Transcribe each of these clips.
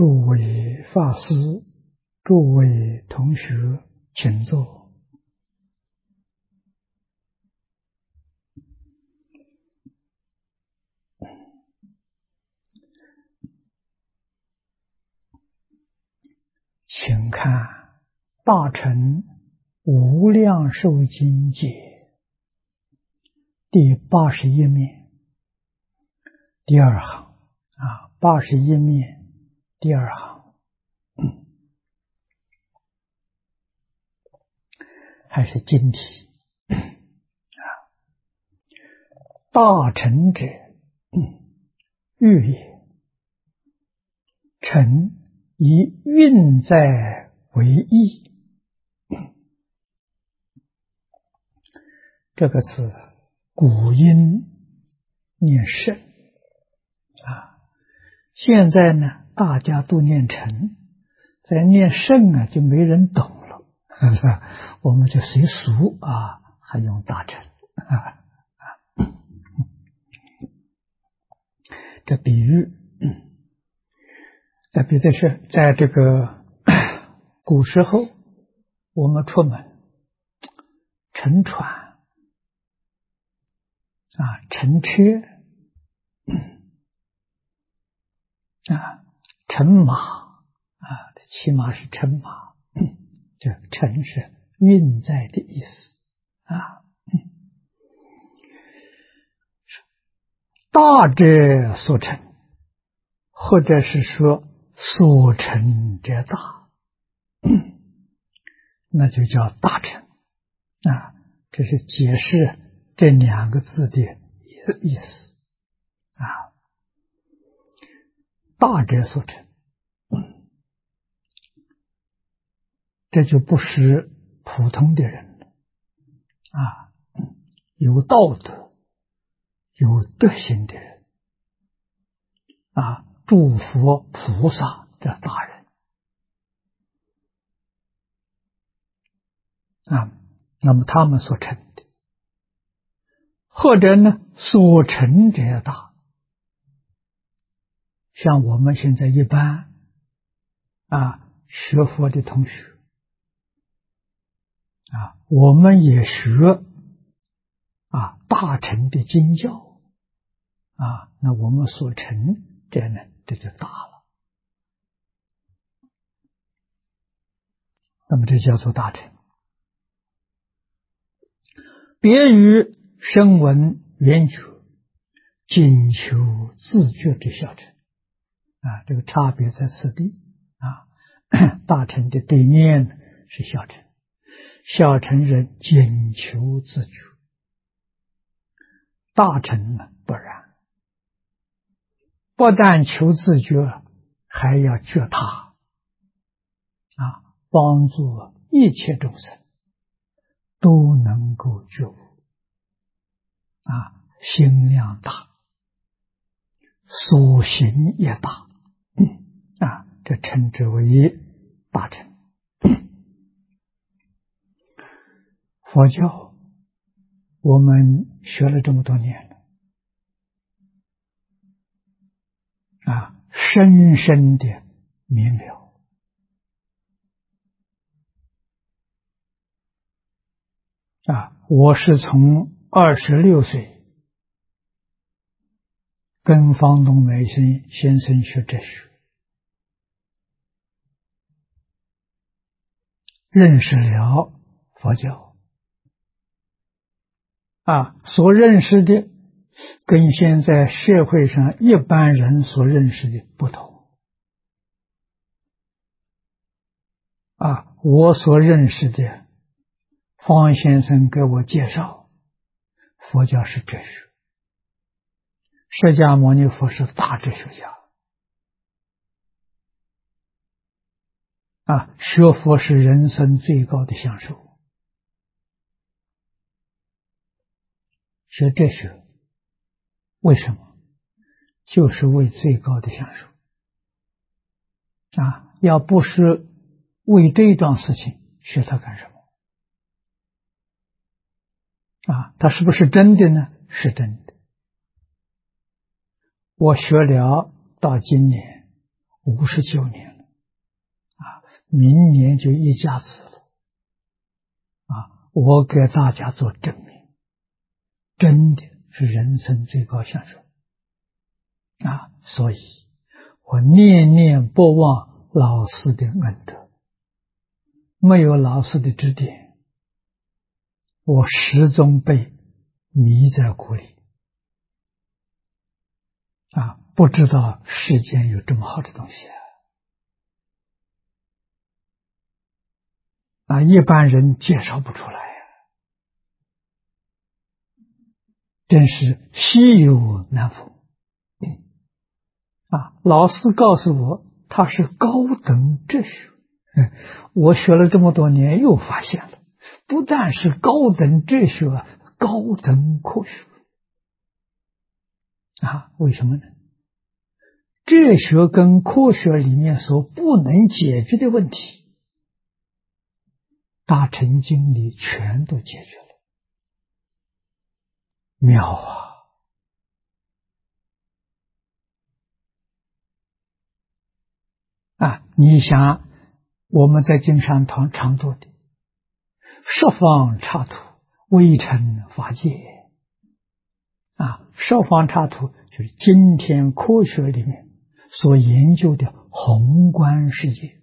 诸位法师，诸位同学，请坐。请看《大乘无量寿经解》第81面第二行81面第二行，还是经题大乘者，欲也。乘以运在为义。这个词古音念圣现在呢大家都念乘，在念圣就没人懂了，我们就随俗还用大乘这比喻。在别的是在这个古时候，我们出门乘船乘车乘马骑马是乘马，这乘是运载的意思大者所乘，或者是说所乘者大，那就叫大乘这是解释这两个字的意思大者所乘，这就不是普通的人了有道德有德行的人诸佛菩萨的大人那么他们所成的，或者呢所成者大，像我们现在一般学佛的同学我们也学大乘的经教那我们所成这呢这就大了，那么这叫做大乘。别于声闻缘觉仅求自觉之小乘这个差别在此地大乘的对面是小乘，小乘人仅求自觉，大乘呢不然，不但求自觉，还要觉他帮助一切众生都能够觉悟心量大，所行也大这称之为大乘。佛教我们学了这么多年了深深的明了我是从26岁跟方东美先生学哲学，认识了佛教所认识的跟现在社会上一般人所认识的不同我所认识的方先生给我介绍佛教是哲学，释迦牟尼佛是大哲学家学佛是人生最高的享受，学哲学为什么？就是为最高的享受要不是为这一桩事情学它干什么它是不是真的呢？是真的。我学了到今年 59年了啊，明年就一甲子了啊！我给大家做证明，真的是人生最高享受啊！所以我念念不忘老师的恩德，没有老师的指点，我始终被迷在鼓里啊！不知道世间有这么好的东西啊！一般人介绍不出来呀，真是稀有难逢啊！老师告诉我，他是高等哲学，我学了这么多年，又发现了，不但是高等哲学，高等科学啊！为什么呢？哲学跟科学里面所不能解决的问题，大乘经里全都解决了，妙啊！你想，我们在经上常读的十方刹土，微尘法界啊，十方刹土就是今天科学里面所研究的宏观世界，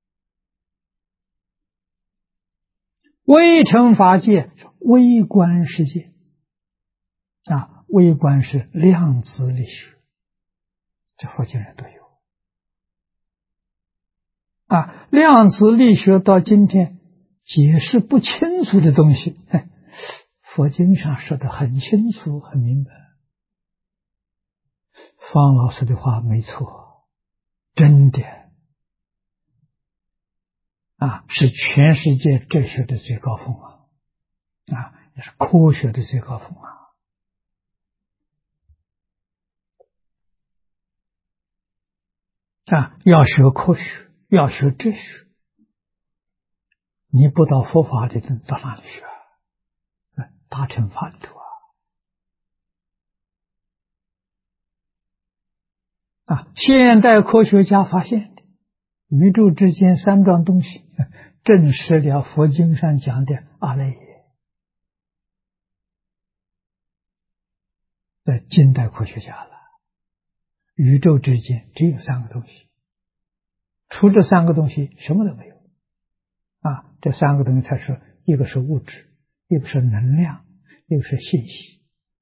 微尘法界是微观世界啊，微观是量子力学，这佛经人都有啊。量子力学到今天解释不清楚的东西，佛经上说的很清楚很明白。方老师的话没错，真的啊，是全世界哲学的最高峰啊，也是科学的最高峰啊！要学科学，要学哲学，你不到佛法里头到哪里学啊？大乘法里头啊！现代科学家发现的宇宙之间三桩东西，证实了佛经上讲的阿赖耶。在近代科学家了，宇宙之间只有三个东西，除这三个东西什么都没有啊！这三个东西才是，一个是物质，一个是能量，一个是信息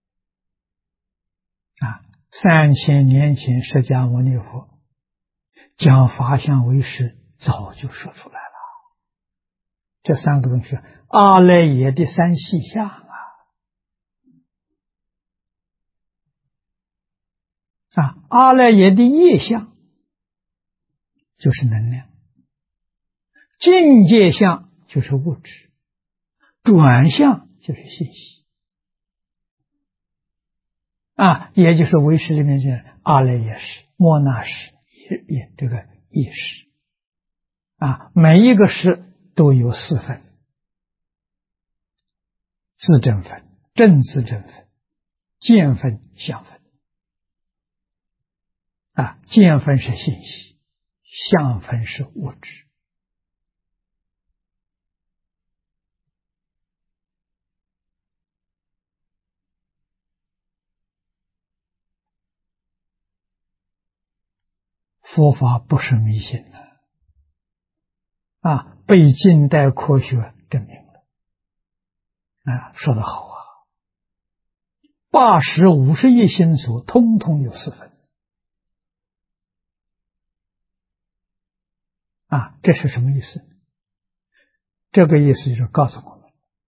啊！3000年前释迦牟尼佛讲法相为实，早就说出来了。这三个东西，阿赖耶的三细相阿赖耶的业相就是能量，境界相就是物质，转向就是信息也就是唯识里面讲阿赖耶识、莫那识、这个意识每一个识都有4分：自证分、正自证分、见分、相分见分是信息，相分是物质。佛法不是迷信的被近代科学证明了说得好80、50亿星宿通通有4分这是什么意思？这个意思就是告诉我们，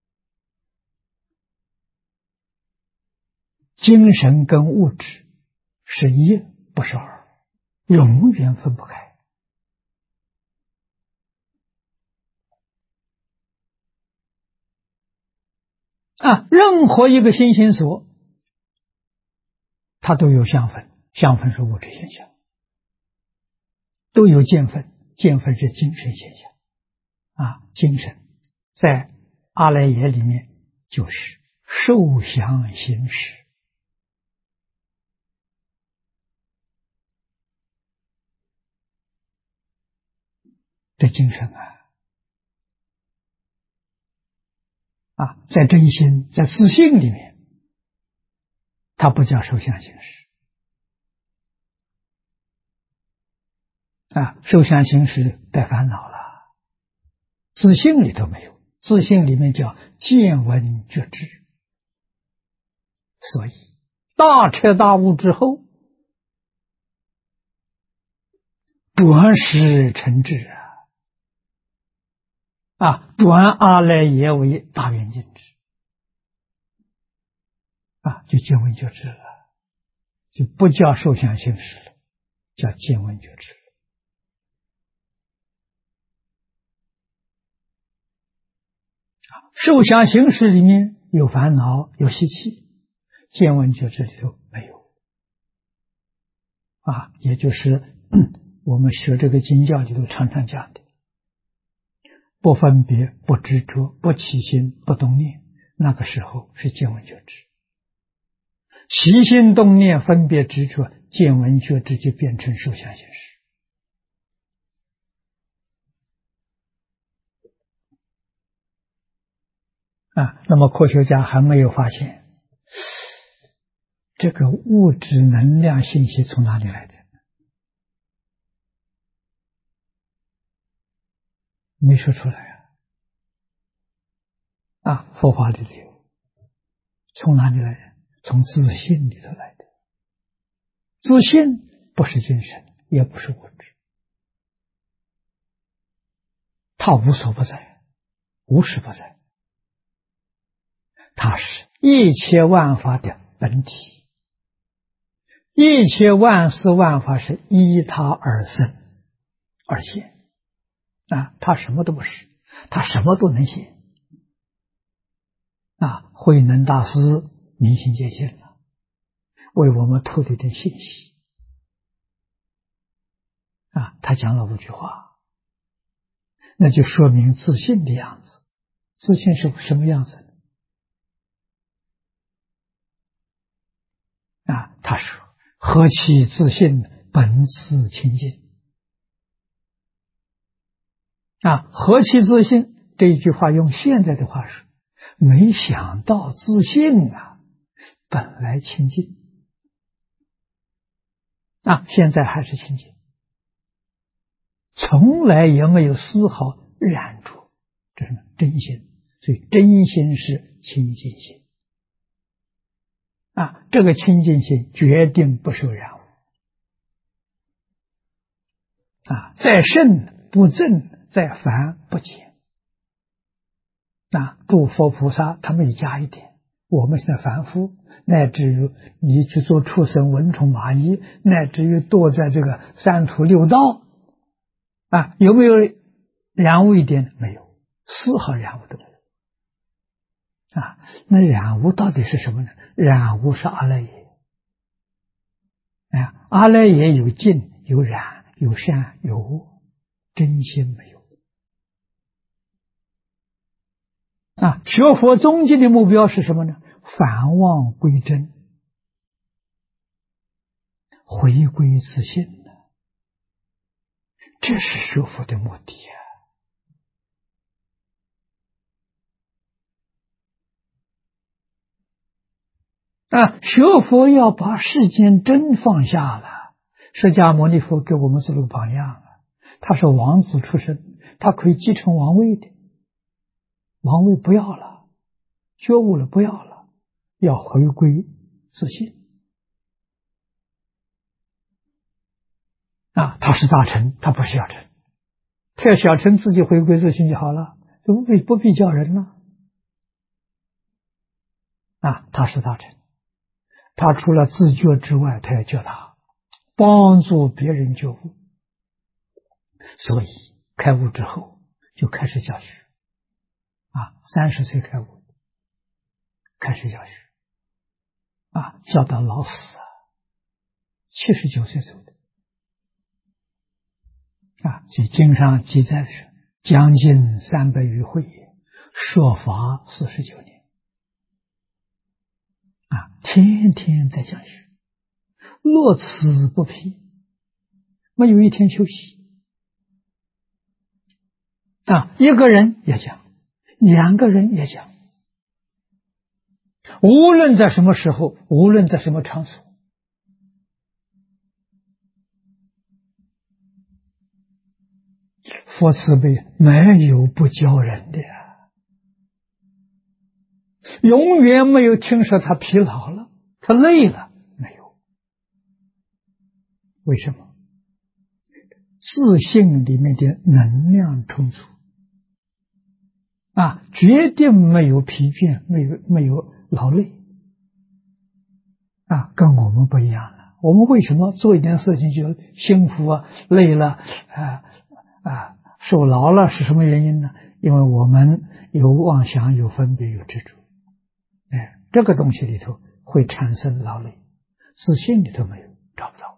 精神跟物质是一，不是二，永远分不开任何一个新星所它都有相分，相分是物质现象，都有见分，见分是精神现象精神在阿赖耶里面就是受想行识的精神在真心、在自信里面，它不叫受想行识受想行识带烦恼了，自信里头没有，自信里面叫见闻觉知。所以大彻大悟之后，转识成智转阿赖耶为大圆镜智就见闻觉知了，就不叫受想行识了，叫见闻觉知了。受想行识里面有烦恼有习气，见闻觉知里头没有也就是我们学这个经教里头常常讲的，不分别不执着不起心不动念，那个时候是见闻觉知。起心动念分别执着，见闻觉知就变成受想行识那么科学家还没有发现这个物质能量信息从哪里来的，没说出来佛法里有，从哪里来的？从自信里头来的。自信不是精神，也不是物质，它无所不在，无时不在，它是一切万法的本体，一切万事万法是依它而生而现它什么都不是，它什么都能现慧能大师明心见性了，为我们透了一点信息他讲了5句话，那就说明自信的样子。自信是什么样子他说何其自信，本自清净何其自信，这一句话用现在的话说，没想到自信本来清净现在还是清净，从来也没有丝毫染着，这是真心。所以真心是清净心这个清净心决定不受染污在圣不正，在凡不减诸佛菩萨他们也加一点，我们现在凡夫，乃至于你去做畜生蚊虫蚂蚁，乃至于堕在这个三途六道有没有染污一点？没有，丝毫染污都没有那染污到底是什么呢？染污是阿赖耶阿赖耶有净有染有善有恶，真心没有学佛终极的目标是什么呢？返妄归真，回归自信这是学佛的目的学佛要把世间真放下了。释迦牟尼佛给我们做了个榜样他是王子出身，他可以继承王位的，王位不要了，觉悟了不要了，要回归自信他是大臣，他不是小臣，他要小臣自己回归自信就好了，就不必叫人了他是大臣，他除了自觉之外，他要觉他帮助别人觉悟，所以开悟之后就开始教学30岁开悟，开始教学教到老死79岁走的所以经上记载是将近300余会也，说法49年天天在讲学，乐此不疲，没有一天休息一个人也讲，两个人也讲，无论在什么时候，无论在什么场所，佛慈悲没有不教人的呀，永远没有听说他疲劳了，他累了，没有。为什么？自信里面的能量充足绝对没有疲倦，没有劳累跟我们不一样了。我们为什么做一件事情就辛苦累了受劳了？是什么原因呢？因为我们有妄想，有分别，有执着。这个东西里头会产生劳累，自信里头没有，找不到。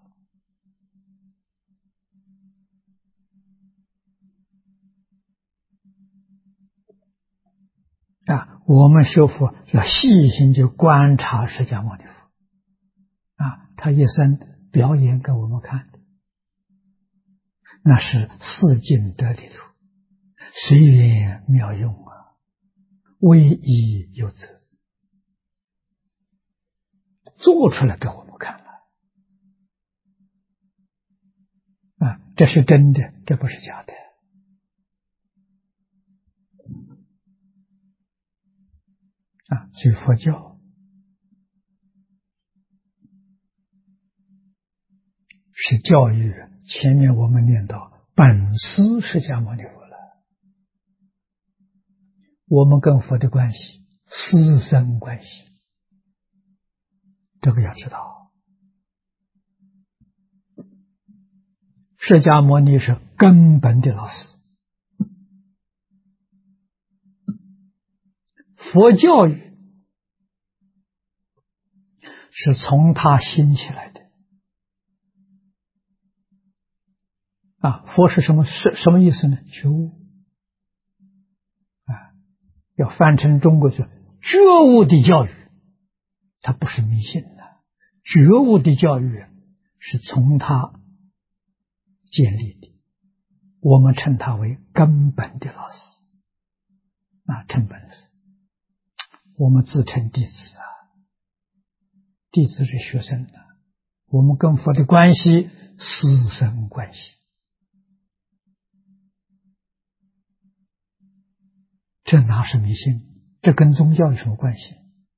我们学佛要细心去观察释迦牟尼佛他一生表演给我们看的，那是四境得里头随缘妙用唯一有则，做出来给我们看了这是真的，这不是假的所以佛教是教育。前面我们念到本师释迦牟尼佛了，我们跟佛的关系师生关系，这个要知道。释迦牟尼是根本的老师，佛教育是从他兴起来的佛是什么意思呢？觉悟要翻成中国是觉悟的教育，它不是迷信的，觉悟的教育是从他建立的，我们称他为根本的老师称本师。我们自称弟子弟子是学生我们跟佛的关系师生关系，这哪是迷信？这跟宗教有什么关系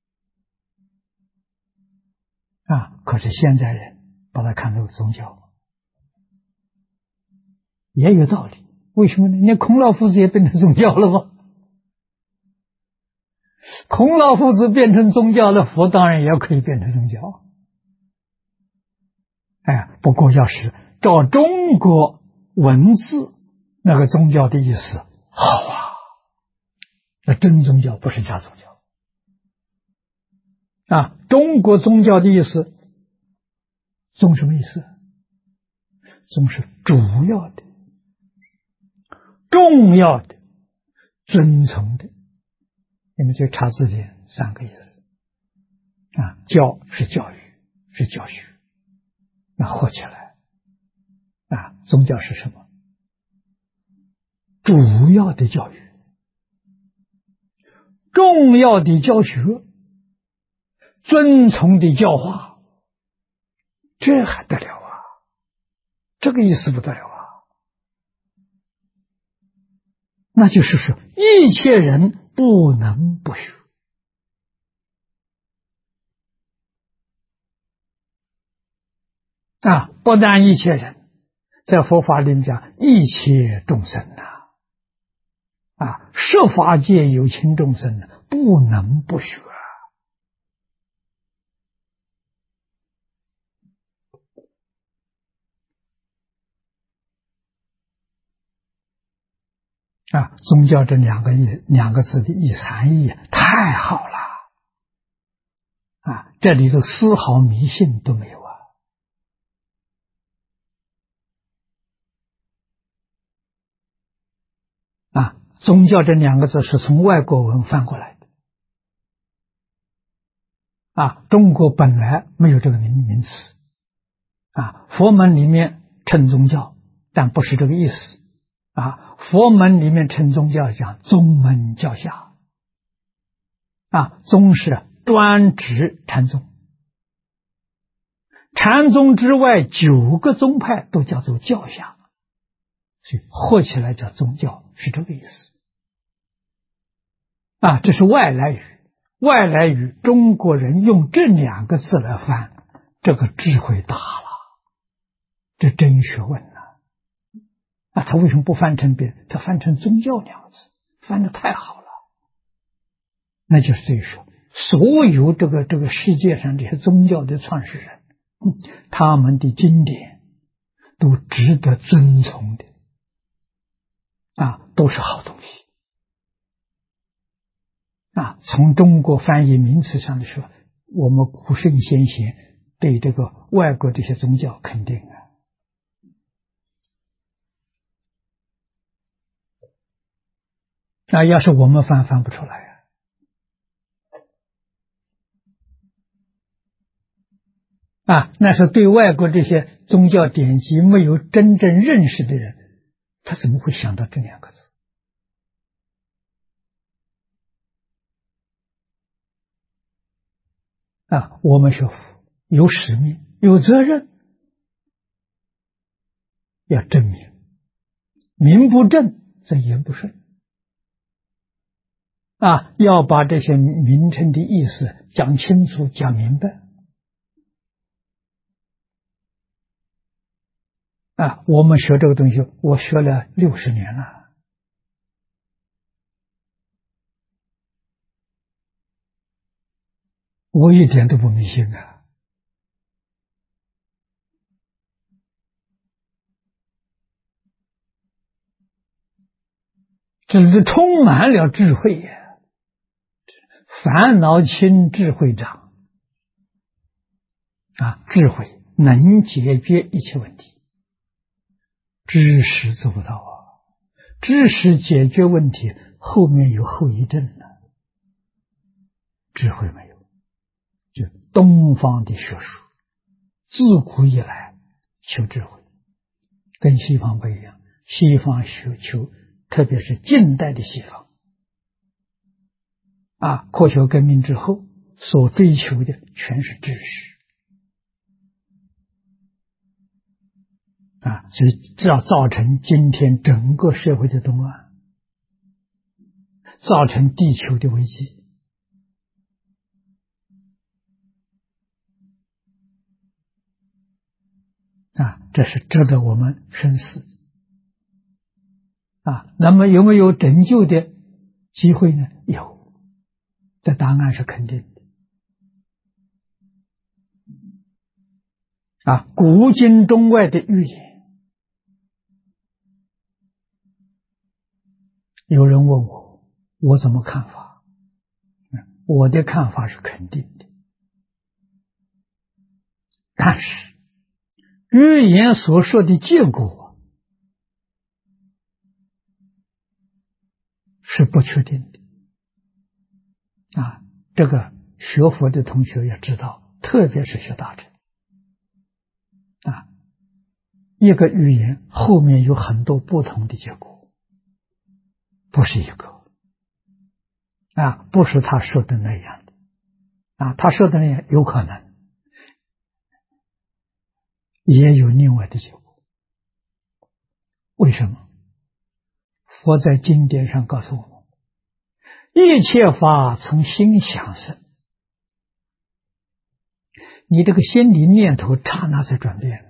可是现在人把它看作宗教，也有道理。为什么呢？你孔老夫子也变成宗教了吗？孔老夫子变成宗教了，佛当然也可以变成宗教。不过要是照中国文字那个宗教的意思，好那真宗教，不是假宗教中国宗教的意思，宗什么意思？宗是主要的、重要的、遵从的。你们就查字典三个意思教是教育，是教学，那合起来宗教是什么？主要的教育，重要的教学，遵从的教化，这还得了这个意思不得了那就是说一切人不能不学不但一切人，在佛法里面讲一切众生设法界有情众生不能不学宗教这两个字的意涵义太好了这里头丝毫迷信都没有宗教这两个字是从外国文翻过来的中国本来没有这个名词佛门里面称宗教，但不是这个意思佛门里面称宗教讲宗门教下，宗是专指禅宗，禅宗之外9个宗派都叫做教下，所以合起来叫宗教，是这个意思。这是外来语，外来语中国人用这2个字来翻，这个智慧大了，这真学问呐！他为什么不翻成别人？他翻成宗教2个字，翻得太好了。那就是所以说，所有这个世界上这些宗教的创始人，他们的经典都值得遵从的，都是好东西。从中国翻译名词上来说，我们古圣先贤对这个外国这些宗教肯定要是我们翻不出来那是对外国这些宗教典籍没有真正认识的人，他怎么会想到这2个字？我们学佛有使命，有责任，要正名，名不正则言不顺要把这些名称的意思讲清楚、讲明白我们学这个东西，我学了60年了，我一点都不迷信只是充满了智慧烦恼轻，智慧长智慧能解决一切问题，知识做不到知识解决问题后面有后遗症智慧没有。就东方的学术自古以来求智慧，跟西方不一样，西方求特别是近代的西方科学革命之后所追求的全是知识所以这要造成今天整个社会的动乱，造成地球的危机这是值得我们深思那么有没有拯救的机会呢？有，这答案是肯定的古今中外的预言。有人问我怎么看法？我的看法是肯定的，但是预言所说的结果是不确定的这个学佛的同学要知道，特别是学大乘一个预言后面有很多不同的结果，不是一个不是他说的那样的他说的那样有可能也有另外的结果。为什么？佛在经典上告诉我们，一切法从心想生，你这个心理念头刹那在转变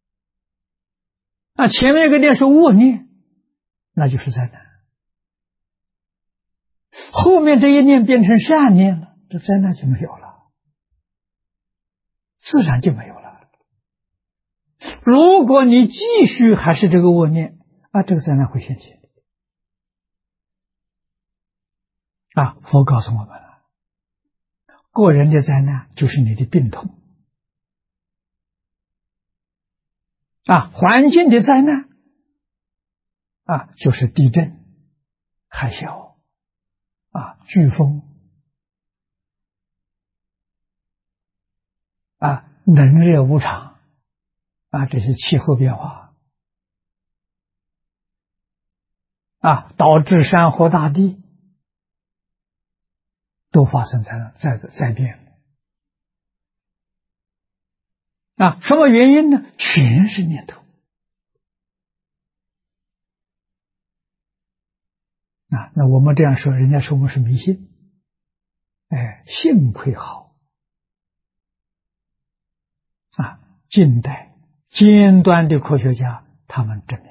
前面一个念是恶念，那就是灾难，后面这一念变成善念了，这灾难就没有了，自然就没有了。如果你继续还是这个恶念这个灾难会现前佛告诉我们了，个人的灾难就是你的病痛环境的灾难就是地震、海啸飓风冷热无常这是气候变化导致山河大地都发生在变什么原因呢？全是念头那我们这样说，人家说我们是迷信。幸亏好近代尖端的科学家他们证明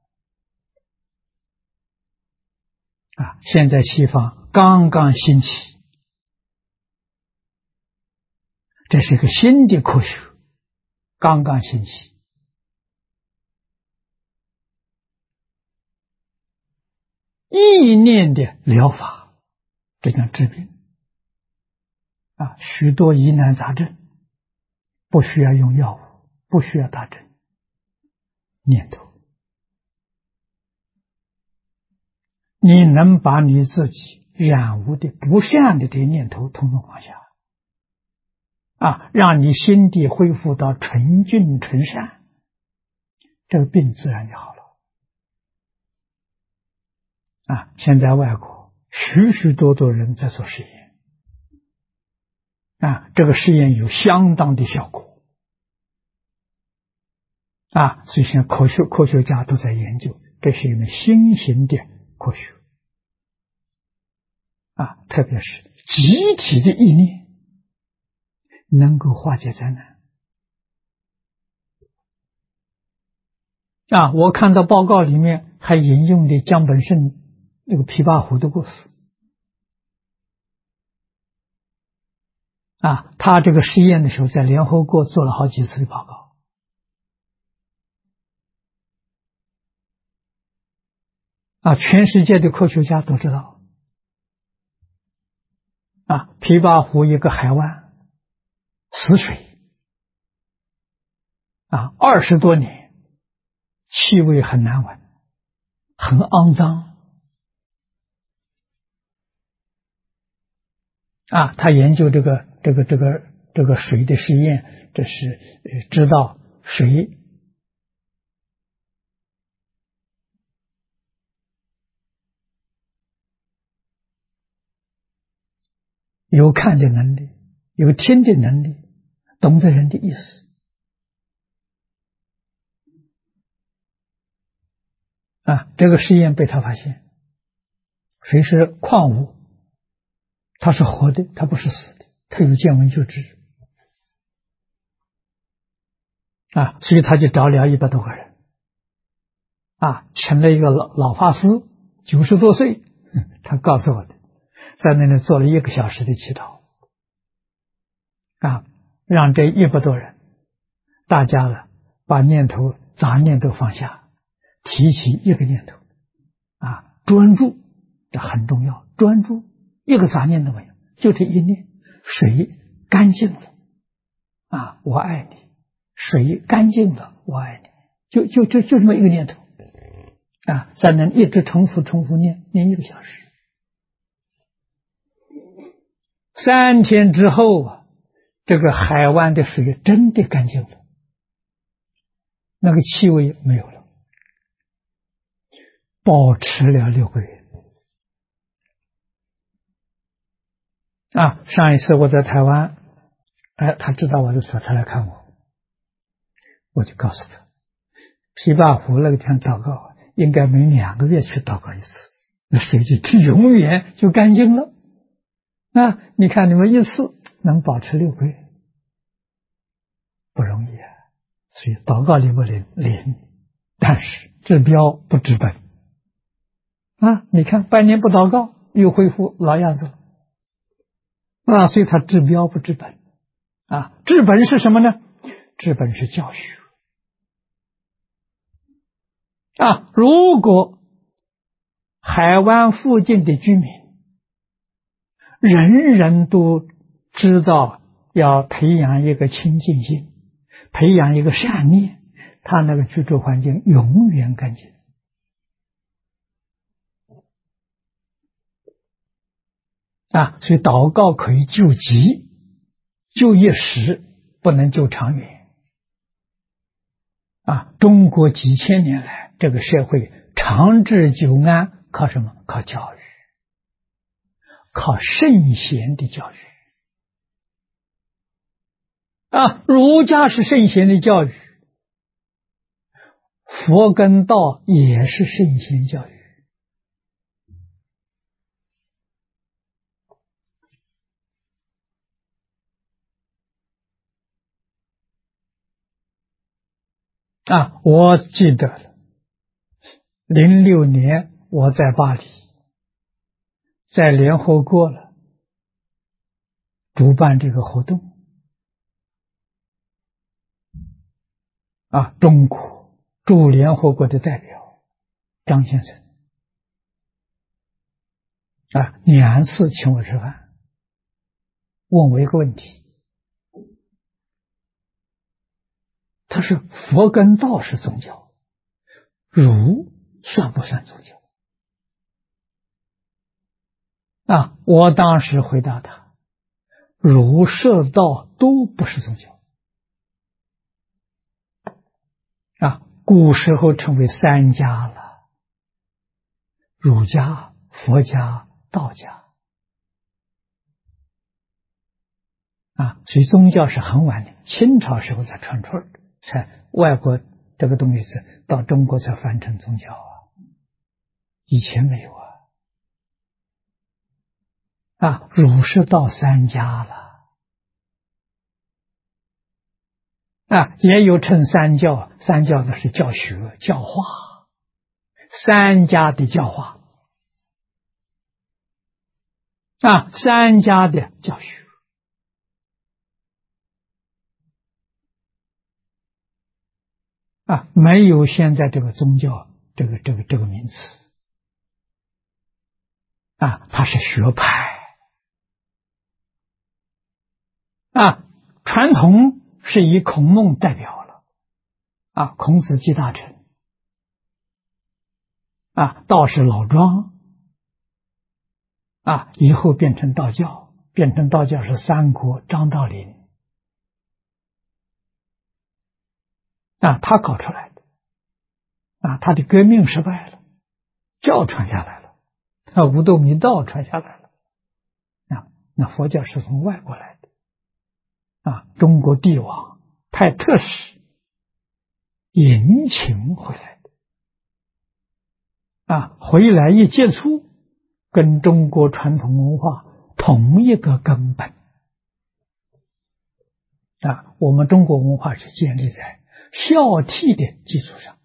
现在西方刚刚兴起，这是一个新的科学，刚刚兴起。意念的疗法，这叫治病许多疑难杂症不需要用药物，不需要打针，念头。你能把你自己染污的不善的这些念头统统放下让你心地恢复到纯净纯善，这个病自然就好了现在外国许许多多人在做实验这个实验有相当的效果所以现在科学家都在研究，这是一门新型的科学特别是集体的意念能够化解灾难我看到报告里面还引用的江本胜那个琵琶湖的故事他这个实验的时候在联合国做了好几次的报告全世界的科学家都知道琵琶湖一个海湾死水20多年，气味很难闻，很肮脏他研究这个水的实验，这是知道水有看的能力，有听的能力，懂得人的意思这个实验被他发现，水是矿物，它是活的，它不是死的，它有见闻觉知所以他就找了100多个人请了一个老法师，90多岁，他告诉我的，在那里做了1个小时的祈祷让这100多人大家呢把念头杂念都放下，提起一个念头专注，这很重要，专注，一个杂念都没有，就这一念，水干净了我爱你，水干净了我爱你，就这么一个念头才能一直重复念1个小时。3天之后这个海湾的水真的干净了，那个气味没有了，保持了6个月上一次我在台湾他知道我的时候，他来看我，我就告诉他，琵琶湖那个天祷告应该每2个月去祷告一次，那水就永远就干净了你看你们一次能保持6个月不容易所以祷告灵不灵？灵，但是治标不治本你看半年不祷告又恢复老样子了所以他治标不治本治本是什么呢？治本是教学如果海湾附近的居民人人都知道要培养一个清净心，培养一个善念，他那个居住环境永远干净所以祷告可以救急，救一时，不能救长远中国几千年来这个社会长治久安靠什么？靠教育，靠圣贤的教育。儒家是圣贤的教育，佛跟道也是圣贤教育。我记得了，06年我在巴黎，在联合国主办这个活动。中国驻联合国的代表张先生2次请我吃饭，问我一个问题，他说佛跟道是宗教，儒算不算宗教？我当时回答他，儒释道都不是宗教。古时候称为三家了，儒家、佛家、道家。所以宗教是很晚的，清朝时候才传出来的，才外国这个东西是到中国才翻成宗教以前没有儒释道三家了。也有称三教，三教的是教学、教化，三家的教化，三家的教学。没有现在这个宗教这个名词它是学派传统是以孔孟代表了孔子即大成道是老庄以后变成道教，是三国张道陵他搞出来的他的革命失败了，教传下来了五斗米道传下来了那佛教是从外国来的中国帝王派特使迎请回来的回来一接触，跟中国传统文化同一个根本我们中国文化是建立在孝悌的基础上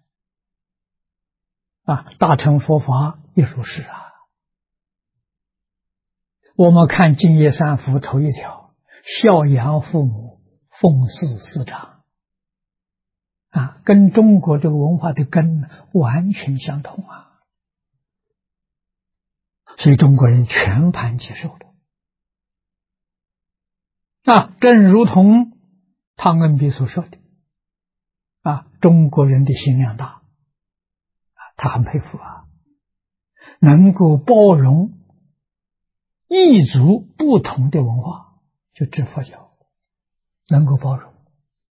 大乘佛法也如是我们看净业三福头一条，孝养父母，奉事师长跟中国这个文化的根完全相同所以中国人全盘接受的正如同汤恩比所说的中国人的心量大他很佩服能够包容异族不同的文化，就指佛教能够包容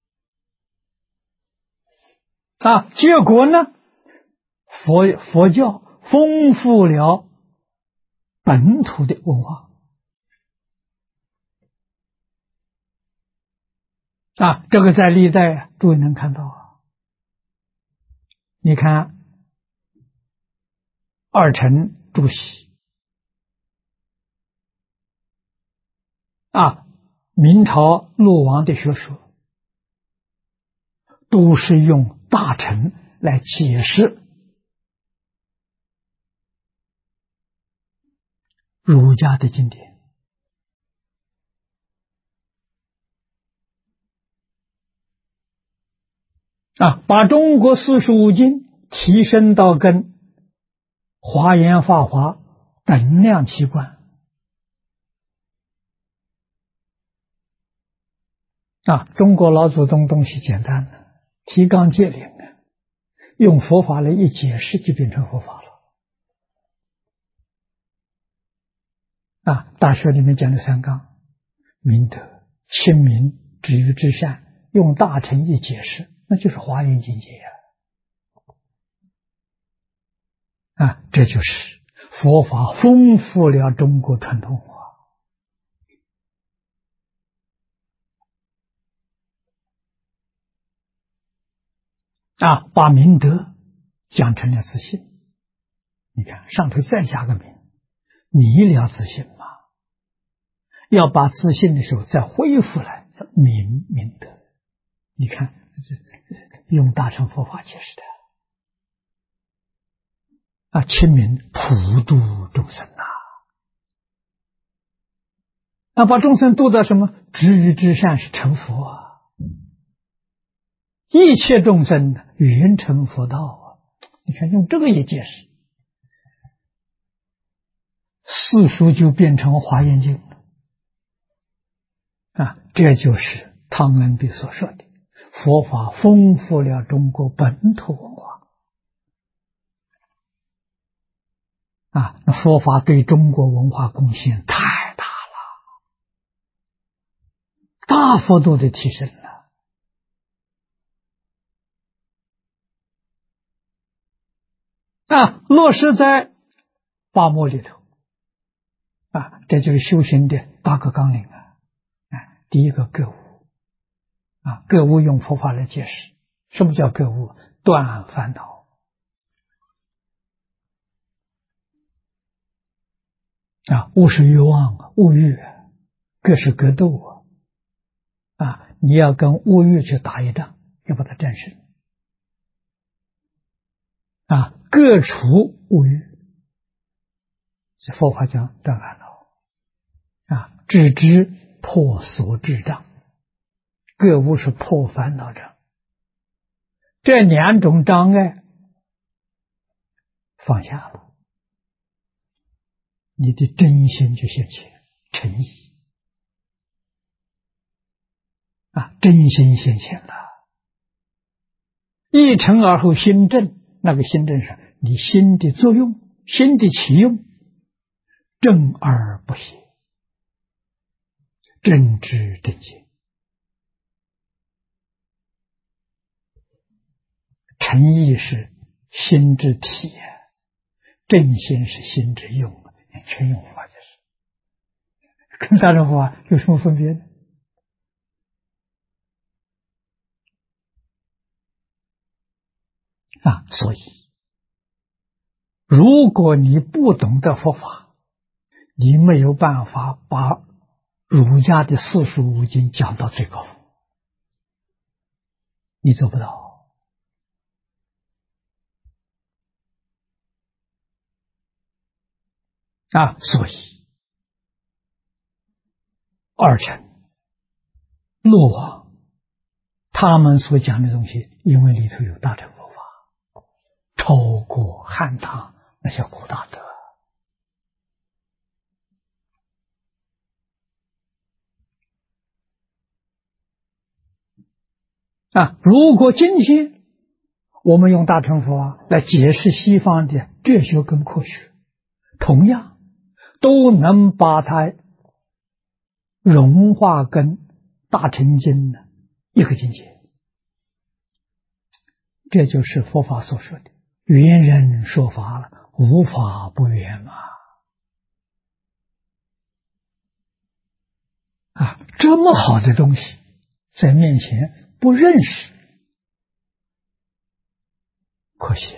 结果呢佛教丰富了本土的文化这个在历代诸位能看到你看二陈朱熹明朝陆王的学说都是用大乘来解释儒家的经典把中国45经提升到跟华严法华等量齐观中国老祖宗东西简单了，提纲挈领用佛法来一解释就变成佛法了大学里面讲的三纲，明德、亲民、止于至善，用大乘一解释，那就是华严境界这就是佛法丰富了中国传统文化把明德讲成了自信。你看上头再加个明，你了自信嘛，要把自信的时候再恢复来，叫明德。你看这用大乘佛法解释的亲民普度众生把众生度到什么？知遇之善是成佛一切众生圆成佛道你看用这个也解释，四书就变成华严经了这就是汤恩比所说的佛法丰富了中国本土文化那佛法对中国文化贡献太大了，大幅度的提升了落实在八摩里头这就是修行的8个纲领第一个觉悟觉悟用佛法来解释，什么叫觉悟？断烦恼物是欲望物欲各是格斗你要跟物欲去打一仗，要把它战胜各除物欲，这佛法讲断烦恼知之破所知障，觉悟是破烦恼障，这2种障碍放下了，你的真心就现前，诚意真心现前了，一诚而后心正，那个心正是你心的作用，心的起用，正而不邪，正知正见。诚意是心之体正心是心之用全用法就是，跟大乘佛法有什么分别呢？所以如果你不懂得佛法，你没有办法把儒家的四书五经讲到最高，你做不到所以二乘陆王他们所讲的东西，因为里头有大乘佛法，超过汉唐那些古大德如果今天我们用大乘佛法来解释西方的哲学跟科学，同样都能把它融化跟大乘经的一个境界。这就是佛法所说的圆人说法了，无法不圆嘛。这么好的东西在面前不认识，可惜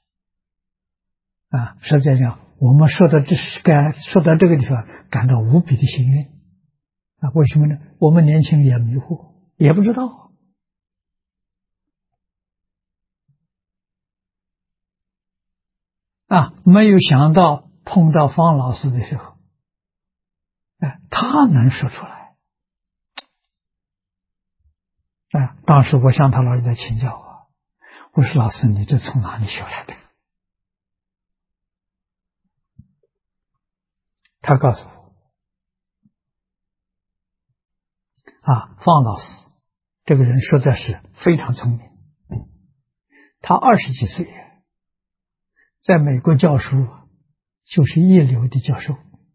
实在讲我们说到这个地方感到无比的幸运为什么呢？我们年轻也迷糊，也不知道没有想到碰到方老师的时候他能说出来当时我向他老人家请教我说老师你这从哪里学来的？他告诉我方老师这个人实在是非常聪明，他20几岁在美国教书就是一流的教授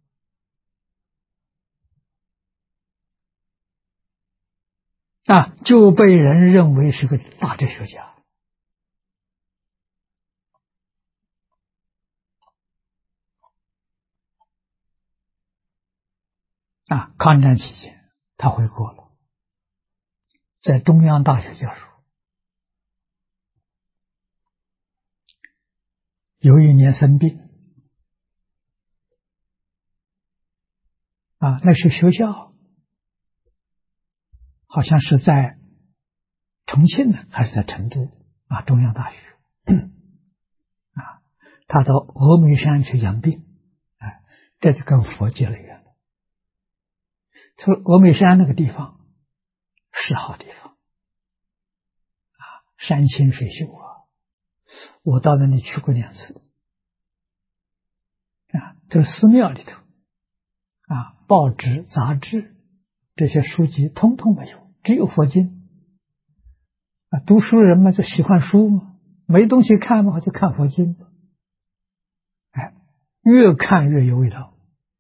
就被人认为是个大哲学家抗战期间他回国了，在中央大学教书。有一年生病，那是学校，好像是在重庆呢，还是在成都中央大学他到峨眉山去养病，这就跟佛结了缘了。他说峨眉山那个地方是好地方山清水秀我到那里去过2次这个寺庙里头报纸杂志这些书籍通通没有，只有佛经读书人嘛就喜欢书嘛，没东西看嘛就看佛经越看越有味道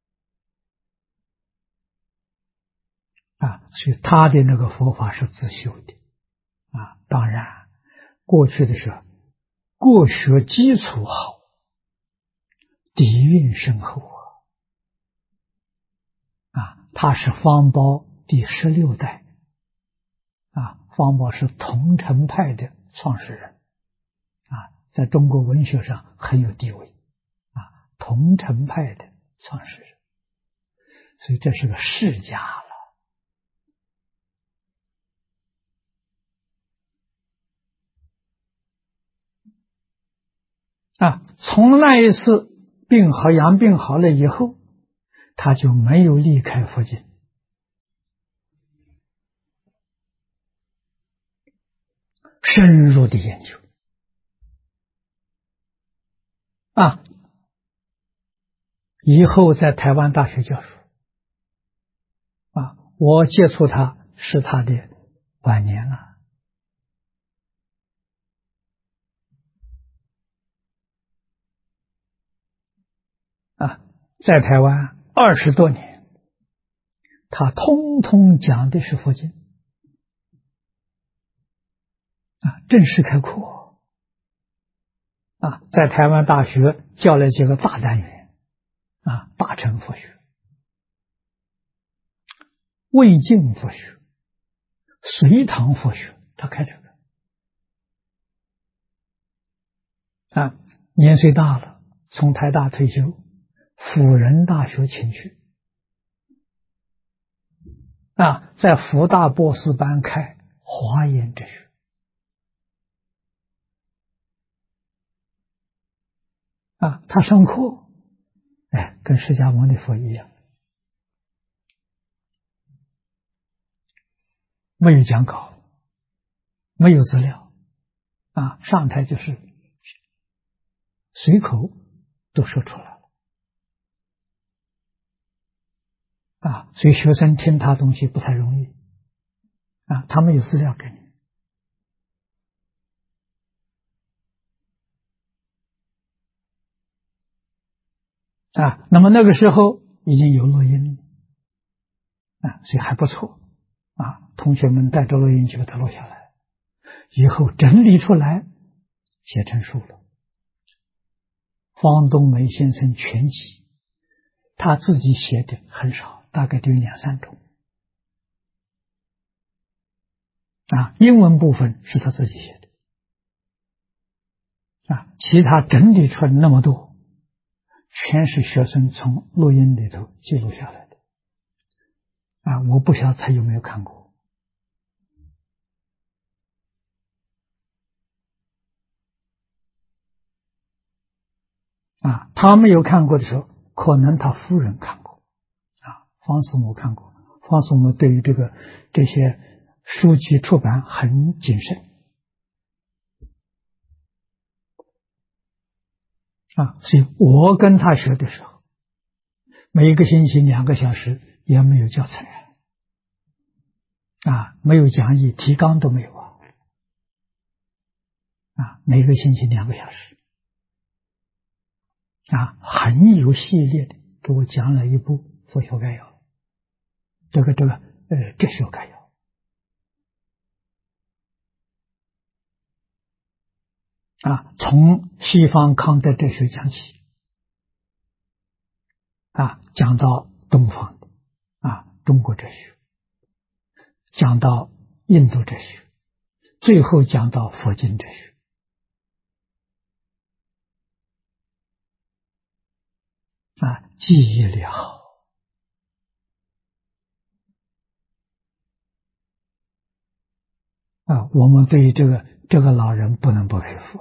所以他的那个佛法是自修的当然过去的时候国学基础好，底蕴深厚他是方苞第16代方苞是桐城派的创始人在中国文学上很有地位桐城派的创始人，所以这是个世家了从那一次病好养病好了以后，他就没有离开佛经深入的研究以后在台湾大学教书我接触他是他的晚年了在台湾20多年，他通通讲的是佛经正式开阔在台湾大学教了几个大单元大乘佛学、魏晋佛学、隋唐佛学，他开这个年岁大了，从台大退休，辅仁大学请去在福大博士班开华严哲学他上课跟释迦牟尼佛一样，没有讲稿，没有资料上台就是随口都说出来了所以学生听他东西不太容易他没有资料给你那么那个时候已经有录音了所以还不错同学们带着录音机把它录下来，以后整理出来写成书了。方东梅先生全集他自己写的很少，大概就2、3种英文部分是他自己写的其他整理出来那么多全是学生从录音里头记录下来的我不晓得他有没有看过他没有看过的时候，可能他夫人看过方思母看过。方思母对于这些书籍出版很谨慎所以我跟他学的时候，每一个星期2个小时也没有教材没有讲义，提纲都没有每个星期2个小时很有系列的给我讲了一部佛学概要，哲学概要从西方康德哲学讲起讲到东方的中国哲学，讲到印度哲学，最后讲到佛经哲学。记忆力好。我们对于这个老人不能不佩服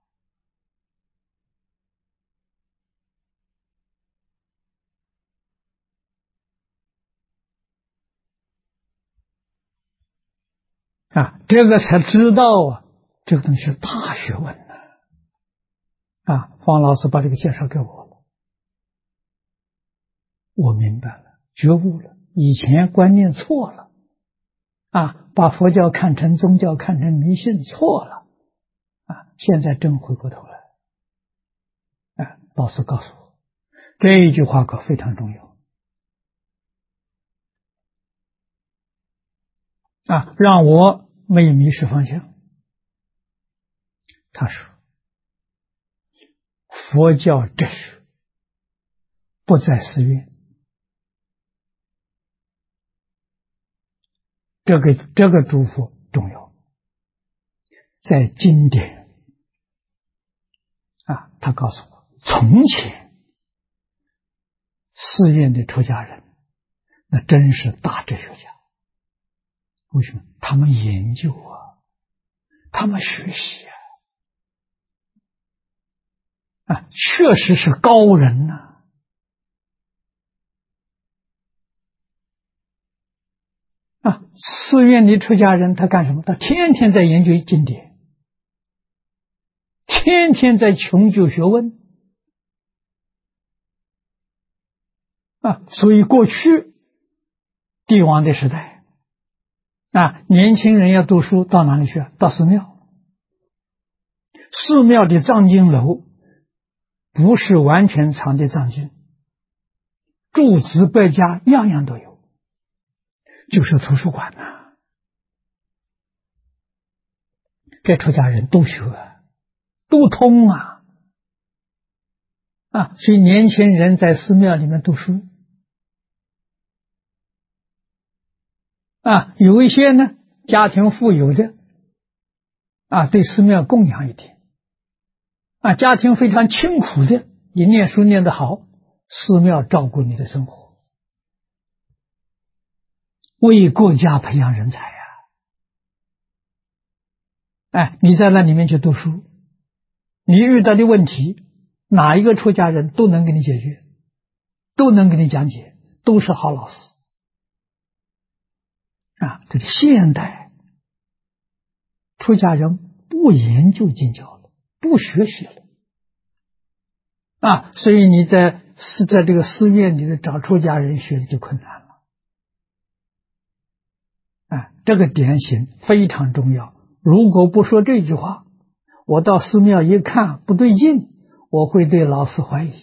这个才知道这个东西是大学问方老师把这个介绍给我了，我明白了，觉悟了，以前观念错了把佛教看成宗教，看成迷信，错了现在真回过头来老师告诉我这一句话可非常重要让我没有迷失方向。他说佛教哲学不在寺院，这个嘱咐重要，在经典他告诉我，从前寺院的出家人那真是大哲学家。为什么？他们研究他们学习确实是高人寺院里出家人他干什么？他天天在研究经典，天天在穷究学问所以过去帝王的时代年轻人要读书到哪里去？到寺庙。寺庙的藏经楼不是完全藏的藏经，诸子百家样样都有，就是图书馆这出家人都学都通所以年轻人在寺庙里面读书有一些呢家庭富有的对寺庙供养一点家庭非常清苦的，你念书念得好，寺庙照顾你的生活，为国家培养人才你在那里面去读书，你遇到的问题哪一个出家人都能给你解决，都能给你讲解，都是好老师这是现代出家人不研究经教了，不学习了所以你在这个寺院里找出家人学的就困难了这个点醒非常重要。如果不说这句话，我到寺庙一看不对劲，我会对老师怀疑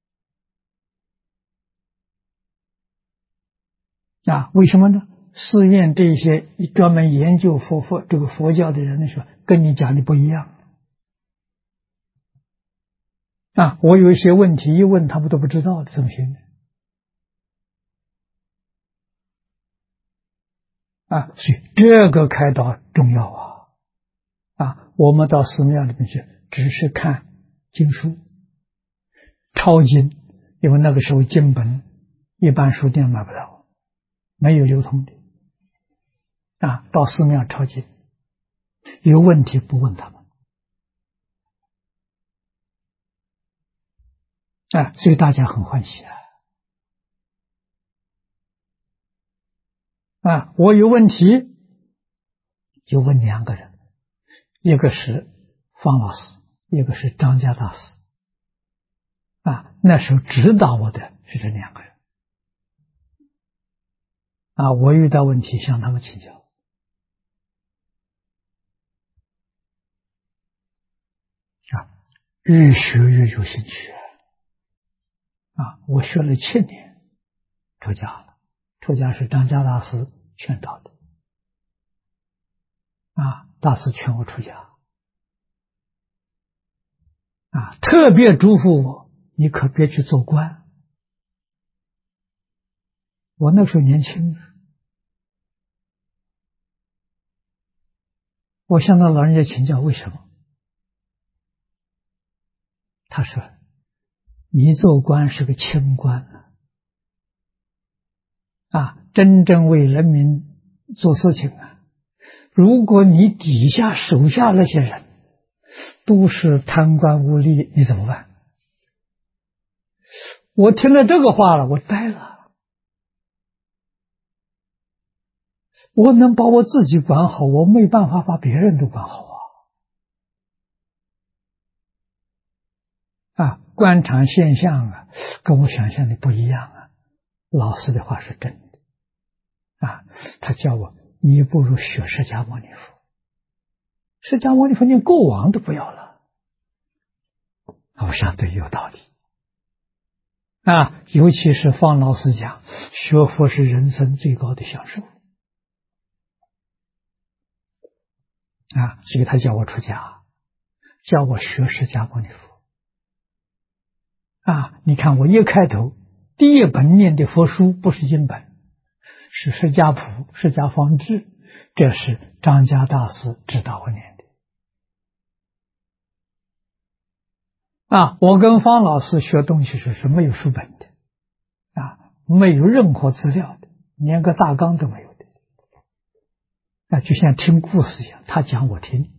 为什么呢？寺院这些专门研究这个佛教的人说跟你讲的不一样我有一些问题一问他们都不知道怎么行所以这个开导重要我们到寺庙里面去只是看经书抄经，因为那个时候经本一般书店买不到，没有流通的到寺庙抄经，有问题不问他们所以大家很欢喜我有问题就问两个人，一个是方老师，一个是张家大师那时候指导我的是这两个人我遇到问题向他们请教越学越有兴趣我学了7年出家了，出家是张家大师劝导的大师劝我出家特别嘱咐我你可别去做官， 我那时候年轻，我向那老人家请教为什么，他说：“你做官是个清官真正为人民做事情如果你底下手下那些人都是贪官污吏，你怎么办？”我听了这个话了，我呆了。我能把我自己管好，我没办法把别人都管好官场现象跟我想象的不一样老师的话是真的他叫我，你不如学释迦牟尼佛。释迦牟尼佛连国王都不要了。我想对，有道理尤其是方老师讲，学佛是人生最高的享受所以他叫我出家，叫我学释迦牟尼佛你看我一开头第一本念的佛书不是经本，是释迦谱、释迦方志，这是张家大师指导我念的我跟方老师学东西是没有书本的没有任何资料的，连个大纲都没有的就像听故事一样，他讲我听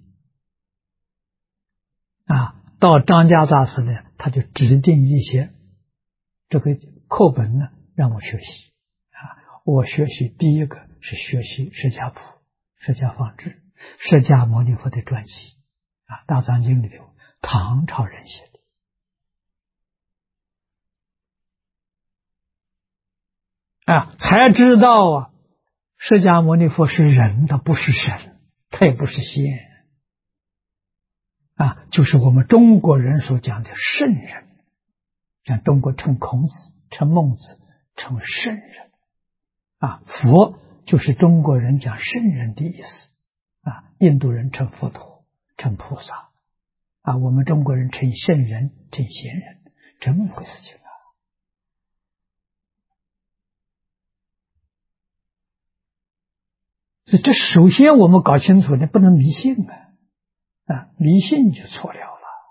到张家大师呢，他就指定一些这个课本呢让我学习我学习第一个是学习释迦谱、释迦方志、释迦牟尼佛的传记大藏经里头唐朝人写的才知道释迦牟尼佛是人，他不是神，他也不是仙就是我们中国人所讲的圣人，像中国称孔子、称孟子、称圣人佛就是中国人讲圣人的意思印度人称佛陀、称菩萨我们中国人称圣人、称贤人，这么一回事情所以这首先我们搞清楚的，不能迷信迷信就错了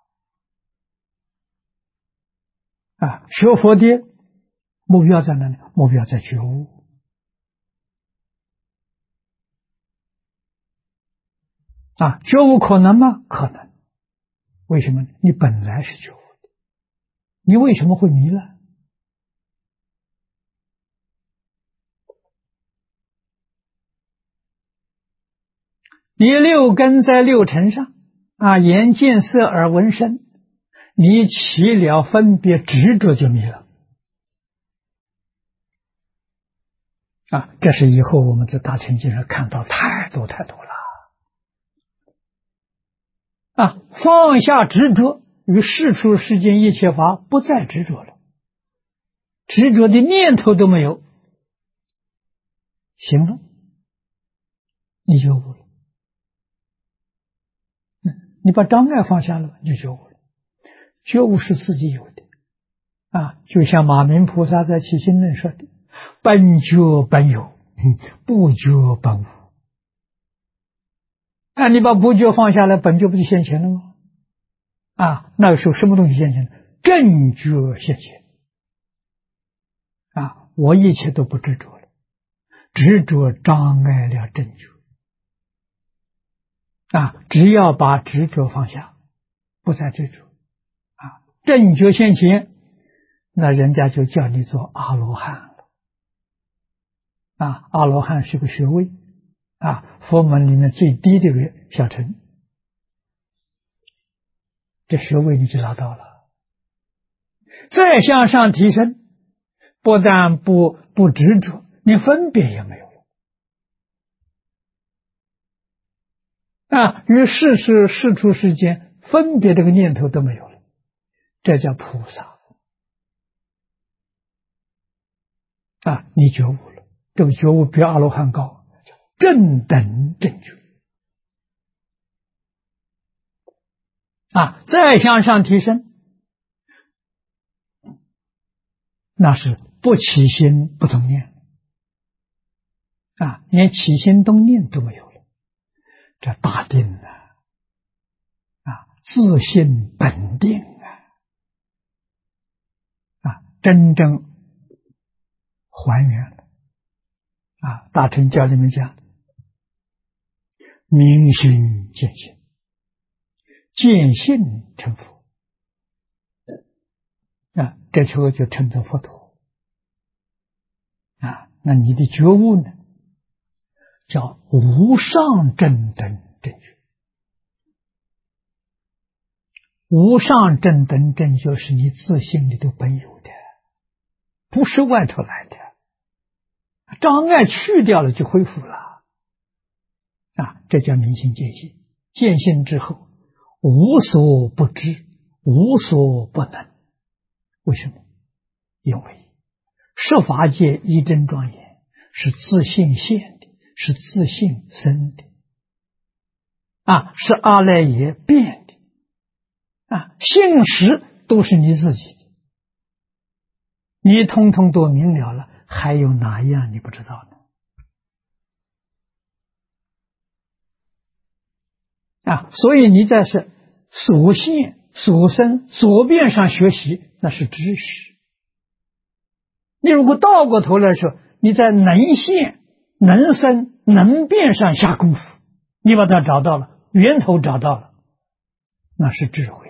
学佛的目标在哪里？目标在觉悟觉悟可能吗？可能。为什么？你本来是觉悟的，你为什么会迷了？你六根在六尘上眼见色耳闻声，你起了分别执着就迷了这是以后我们在大乘经上看到太多太多了放下执着，与世出世间一切法不再执着了，执着的念头都没有，行了，你觉悟了。你把障碍放下了，你就觉悟了。觉悟是自己有的就像马明菩萨在起心论说的，本觉本有，不觉本无你把不觉放下来，本觉不就现前了吗那个时候什么东西现前？正觉现前我一切都不执着了，执着障碍了正觉只要把执着放下，不再执着正觉现前，那人家就叫你做阿罗汉了阿罗汉是个学位佛门里面最低的一个小乘，这学位你就拿到了。再向上提升，不但不执着，连分别也没有了与世出世间分别这个念头都没有了，这叫菩萨你觉悟了，这个觉悟比阿罗汉高，叫正等正觉再向上提升，那是不起心不动念连起心动念都没有了，这大定自性本定真正还原了大乘教里面讲，明心见性，见性成佛这时候就成了佛陀那你的觉悟呢，叫无上正等正觉。无上正等正觉是你自性里头本有的，不是外头来的。障碍去掉了就恢复了这叫明心见性。见性之后无所不知，无所不能。为什么？因为十法界一真庄严是自性现的，是自性生的是阿赖耶变的性实都是你自己的，你通通都明了了，还有哪一样你不知道呢？所以你在是所现、所生、所变上学习，那是知识。你如果倒过头来说，你在能现、能生、能变上下功夫，你把它找到了，源头找到了，那是智慧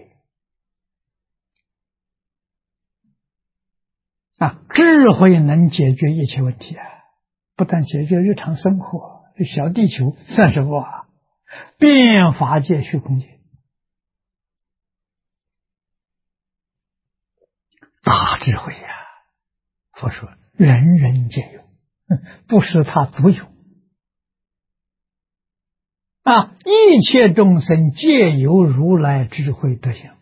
智慧能解决一切问题不但解决日常生活，小地球算什么变法界虚空界大智慧佛说人人皆有，不是他独有一切众生皆有如来智慧德相，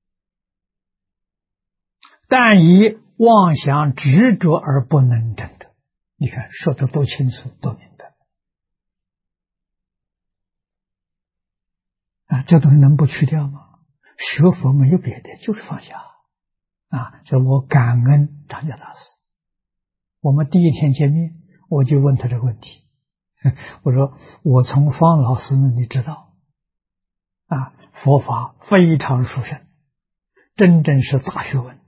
但以妄想执着而不能证得。你看说的多清楚多明白这东西能不去掉吗？学佛没有别的，就是放下所以我感恩张家大师。我们第一天见面我就问他这个问题我说我从方老师那里知道佛法非常殊胜，真正是大学问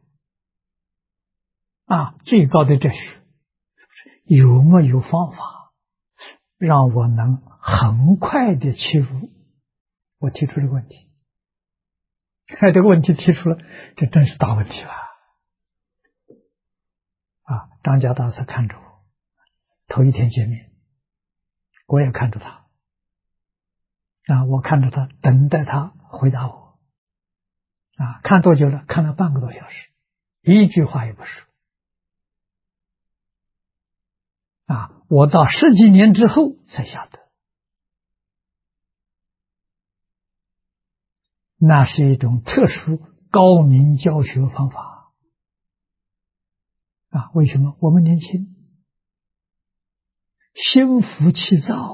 最高的哲学，有没有方法让我能很快的切入？我提出这个问题这个问题提出了，这真是大问题了张家大师看着我，头一天见面我也看着他我看着他，等待他回答我看多久了？看了半个多小时，一句话也不说我到十几年之后才晓得，那是一种特殊高明教学方法为什么？我们年轻心浮气躁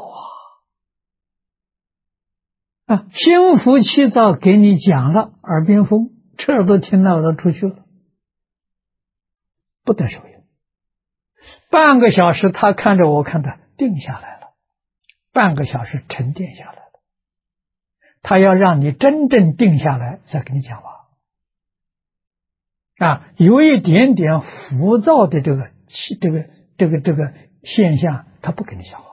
心浮气躁给你讲了，耳边风，车耳朵听到了出去了，不得受用。半个小时他看着我看他定下来了，半个小时沉淀下来了，他要让你真正定下来再跟你讲话有一点点浮躁的这个现象，他不跟你讲话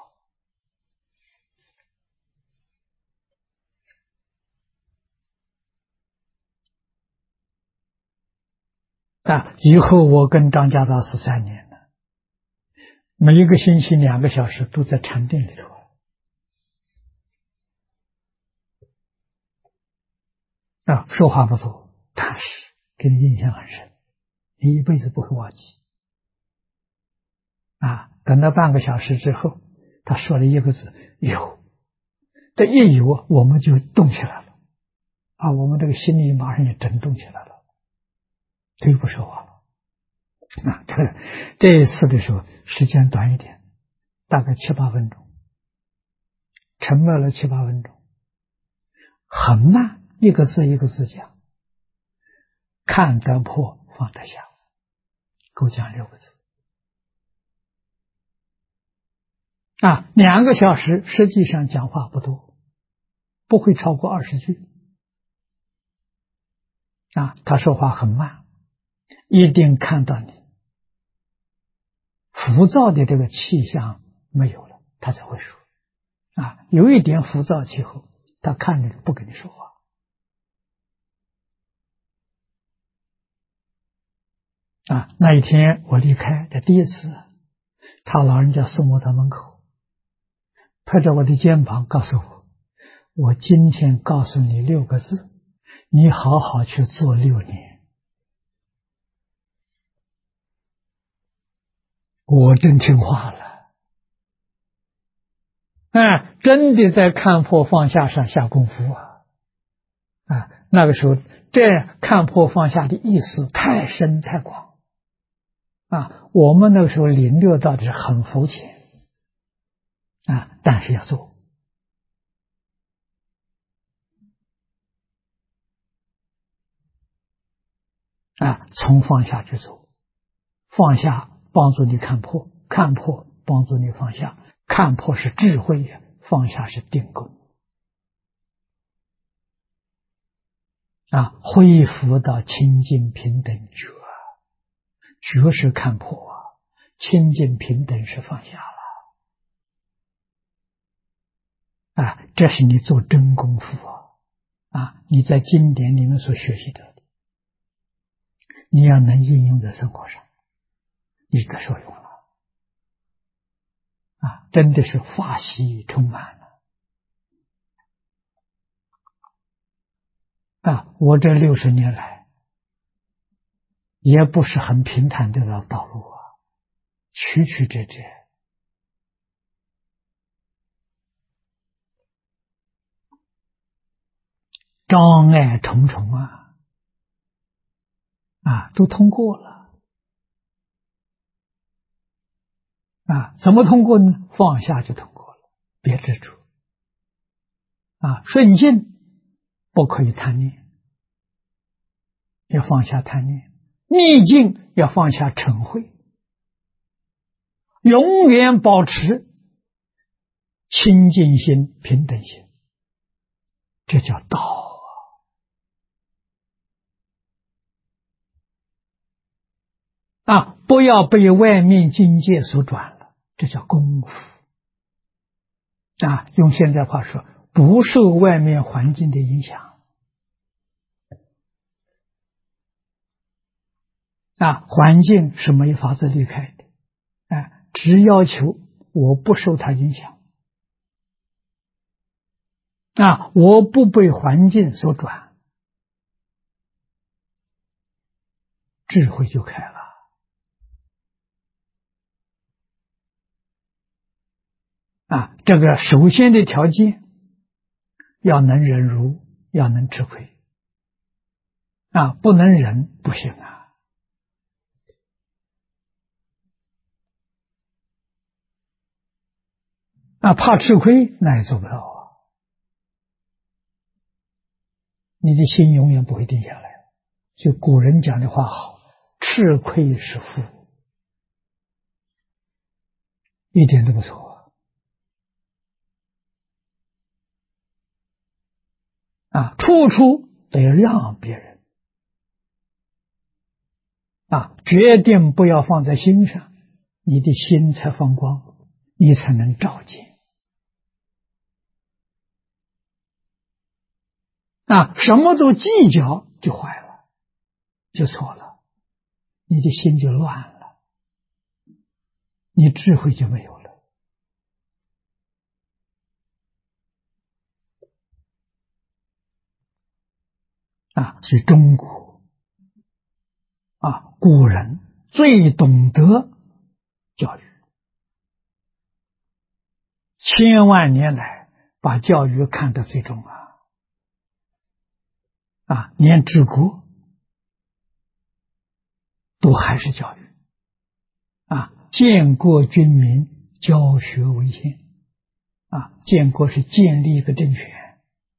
以后我跟张家大师3年了，每一个星期2个小时都在禅定里头说话不多，但是给你印象很深，你一辈子不会忘记等到半个小时之后，他说了一个字有，这一有我们就动起来了我们这个心里马上也震动起来了，就不说话了这一次的时候时间短一点，大概7、8分钟，沉默了7、8分钟，很慢，一个字一个字讲，看得破放得下，给我讲6个字 2个小时实际上讲话不多，不会超过20句。他说话很慢，一定看到你浮躁的这个气象没有了，他才会说。有一点浮躁气候，他看着不跟你说话。那一天我离开，这第一次，他老人家送我到门口，拍着我的肩膀告诉我：“我今天告诉你6个字，你好好去做6年。”我真听话了。真的在看破放下上下功夫那个时候，这看破放下的意思太深太广我们那个时候领略到的是很肤浅但是要做从放下去做，放下帮助你看破，看破帮助你放下，看破是智慧呀，放下是定功恢复到清净平等觉，觉是看破清净平等是放下了这是你做真功夫你在经典里面所学习的，你要能应用在生活上，你可受用了真的是法喜充满了我这60年来也不是很平坦的道路曲曲折折障碍重重都通过了怎么通过呢？放下就通过了，别执着顺境不可以贪念，要放下贪念；逆境要放下嗔恚，永远保持清净心、平等心，这叫道不要被外面境界所转了，这叫功夫用现在话说，不受外面环境的影响环境是没法子离开的只要求我不受它影响我不被环境所转，智慧就开了这个首先的条件要能忍辱，要能吃亏不能忍不行怕吃亏那也做不到你的心永远不会定下来。就古人讲的话好，吃亏是福，一点都不错处处得让别人决定不要放在心上，你的心才放光，你才能照见什么都计较就坏了，就错了，你的心就乱了，你智慧就没有了所以中国古人最懂得教育，千万年来把教育看得最重连治国都还是教育建国军民，教学为先建国是建立一个政权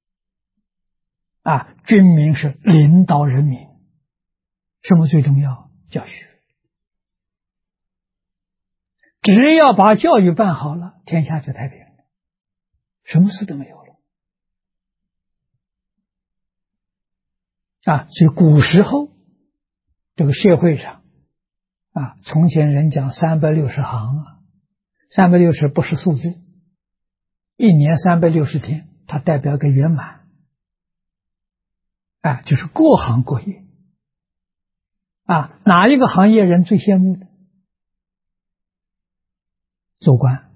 军民是领导人民，什么最重要？教学。 只要把教育办好了，天下就太平了，什么事都没有了。所以古时候这个社会上从前人讲360行360不是数字，一年360天，它代表个圆满就是各行各业哪一个行业人最羡慕的？做官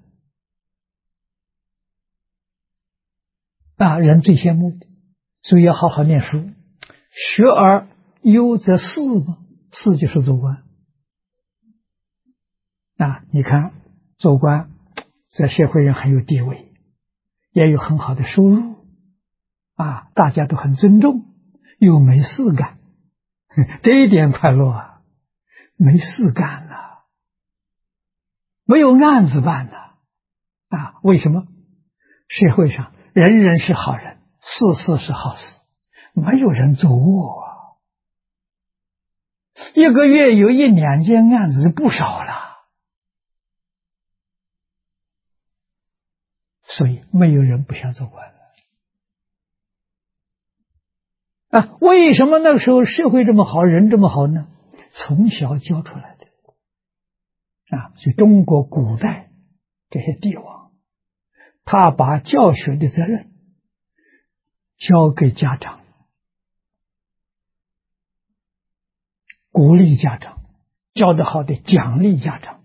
人最羡慕的，所以要好好念书。学而优则仕嘛，仕就是做官你看做官在社会上很有地位，也有很好的收入大家都很尊重，又没事干，这一点快乐没事干没有案子办为什么？社会上人人是好人，事事是好事，没有人做恶一个月有1-2件案子不少了，所以没有人不想做官为什么那个时候社会这么好，人这么好呢？从小教出来的所以中国古代这些帝王，他把教学的责任交给家长，鼓励家长，教得好的奖励家长，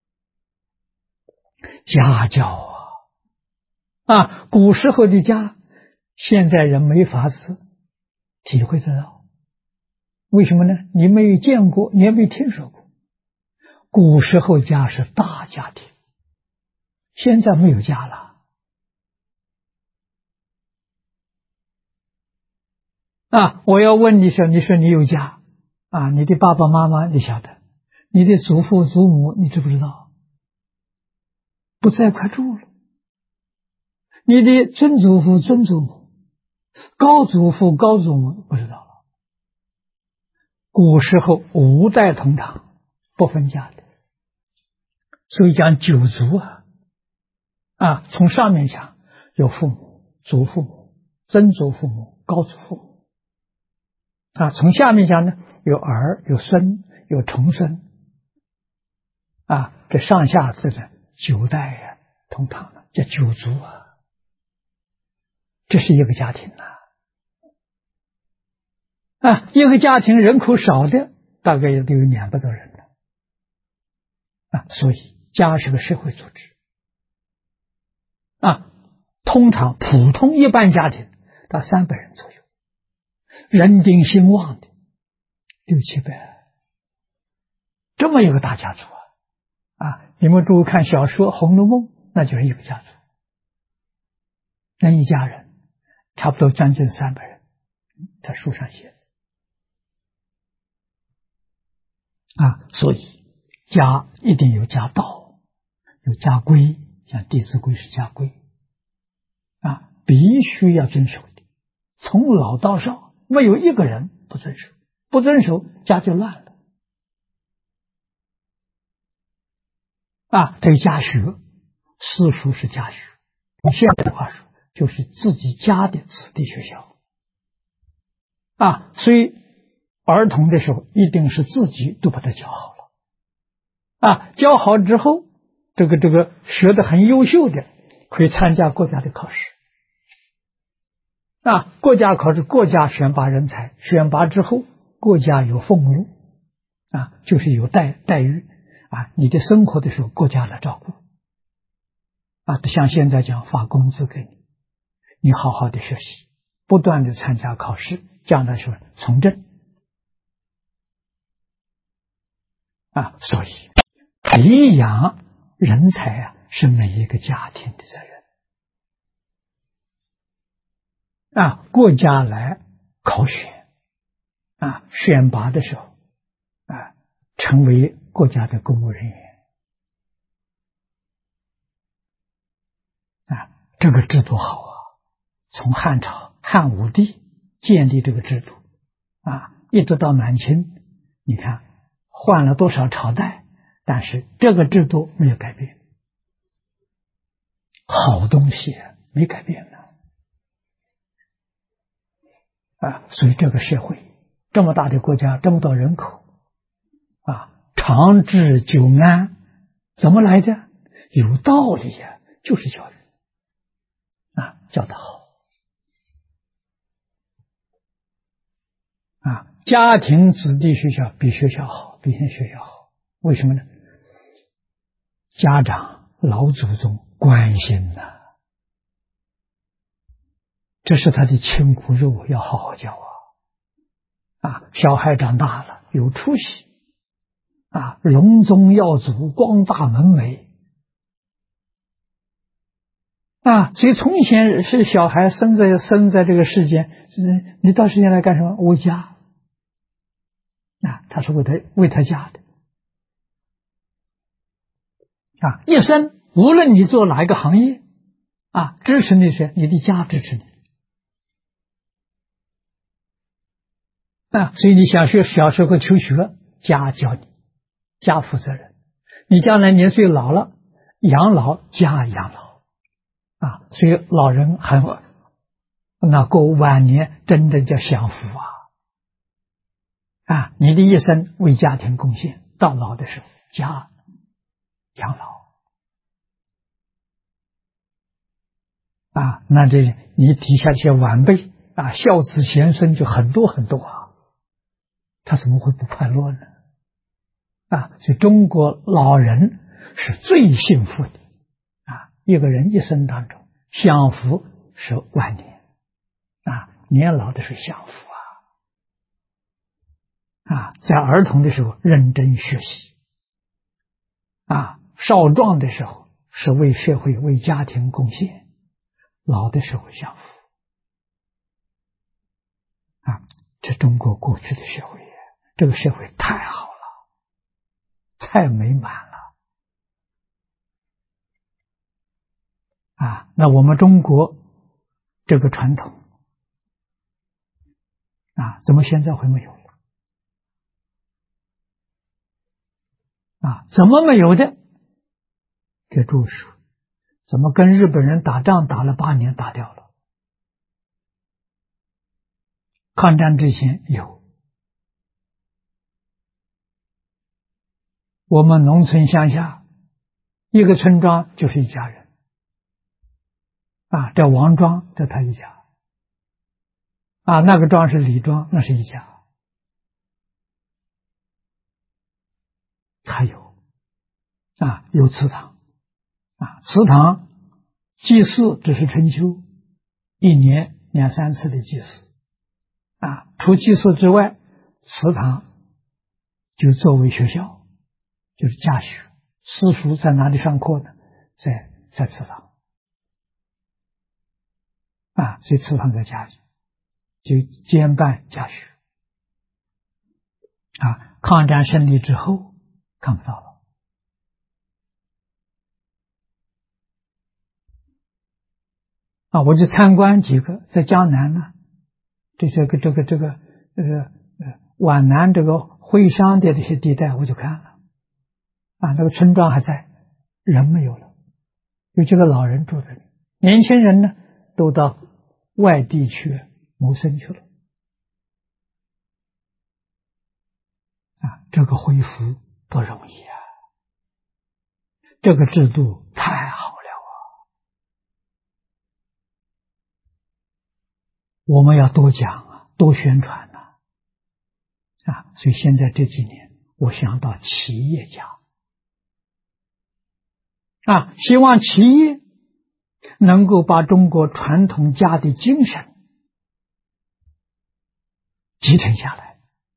家教古时候的家，现在人没法子体会得到。为什么呢？你没有见过，你也没听说过。古时候家是大家庭，现在没有家了我要问你说你有家你的爸爸妈妈你晓得，你的祖父祖母你知不知道？不在一块住了。你的曾祖父曾祖母、高祖父高祖母不知道了。古时候5代同堂，不分家的，所以讲九族从上面讲有父母、祖父母、曾祖父母、高祖父母从下面讲呢，有儿、有孙、有重孙这上下这个9代同堂了，叫九族这是一个家庭一个家庭人口少的大概也都有200多人了所以家是个社会组织通常普通一般家庭到300人左右，人丁兴旺的600-700，这么一个大家族你们诸位看小说《红楼梦》，那就是一个家族，那一家人差不多将近300人，在书上写所以家一定有家道，有家规，像《弟子规》是家规必须要遵守的，从老到少没有一个人不遵守，不遵守家就乱了对家学，私塾是家学，用现在的话说就是自己家的子弟学校所以儿童的时候一定是自己都把它教好了教好之后，这个学得很优秀的可以参加国家的考试国家考试，国家选拔人才，选拔之后国家有俸禄就是有待遇你的生活的时候国家来照顾像现在讲发工资给你，你好好的学习，不断的参加考试，将来说从政所以培养人才是每一个家庭的责任国家来考选选拔的时候成为国家的公务人员这个制度好从汉朝汉武帝建立这个制度一直到满清，你看换了多少朝代， 但是这个制度没有改变，好东西没改变呢。所以这个社会这么大的国家，这么多人口长治久安怎么来的？有道理呀，就是教育教得好家庭子弟学校比学校好，比现在学校好。为什么呢？家长老祖宗关心这是他的亲骨肉，要好好教小孩长大了有出息荣宗耀祖，光大门楣所以从前是小孩生在这个世间，你到世间来干什么？为家他是为他家的一生无论你做哪一个行业支持你谁？你的家支持你所以你小时候求学，家教你，家负责任。你将来年岁老了，养老家养老所以老人过晚年真正叫享福你的一生为家庭贡献，到老的时候家养老那这你底下这些晚辈孝子贤孙就很多很多他怎么会不快乐呢？所以中国老人是最幸福的一个人一生当中享福是晚年年老的时候享福在儿童的时候认真学习少壮的时候是为社会为家庭贡献，老的时候享福这中国过去的社会，这个社会太好了，太美满了那我们中国这个传统怎么现在会没有了怎么没有的？给注释，怎么跟日本人打仗打了8年打掉了？抗战之前有，我们农村乡下一个村庄就是一家人这王庄这他一家那个庄是李庄，那是一家。还有有祠堂祠堂祭祀只是春秋1年2、3次的祭祀除祭祀之外，祠堂就作为学校，就是家学。私塾在哪里上课呢？在祠堂所以祠堂在家学，就兼办家学抗战胜利之后看不到了我就参观几个在江南呢，这个皖南这个徽商的这些地带我就看了那个村庄还在，人没有了，有几个老人住在里，年轻人呢都到外地去谋生去了这个恢复不容易这个制度太好了我们要多讲多宣传所以现在这几年我想到企业家希望企业能够把中国传统家的精神继承下来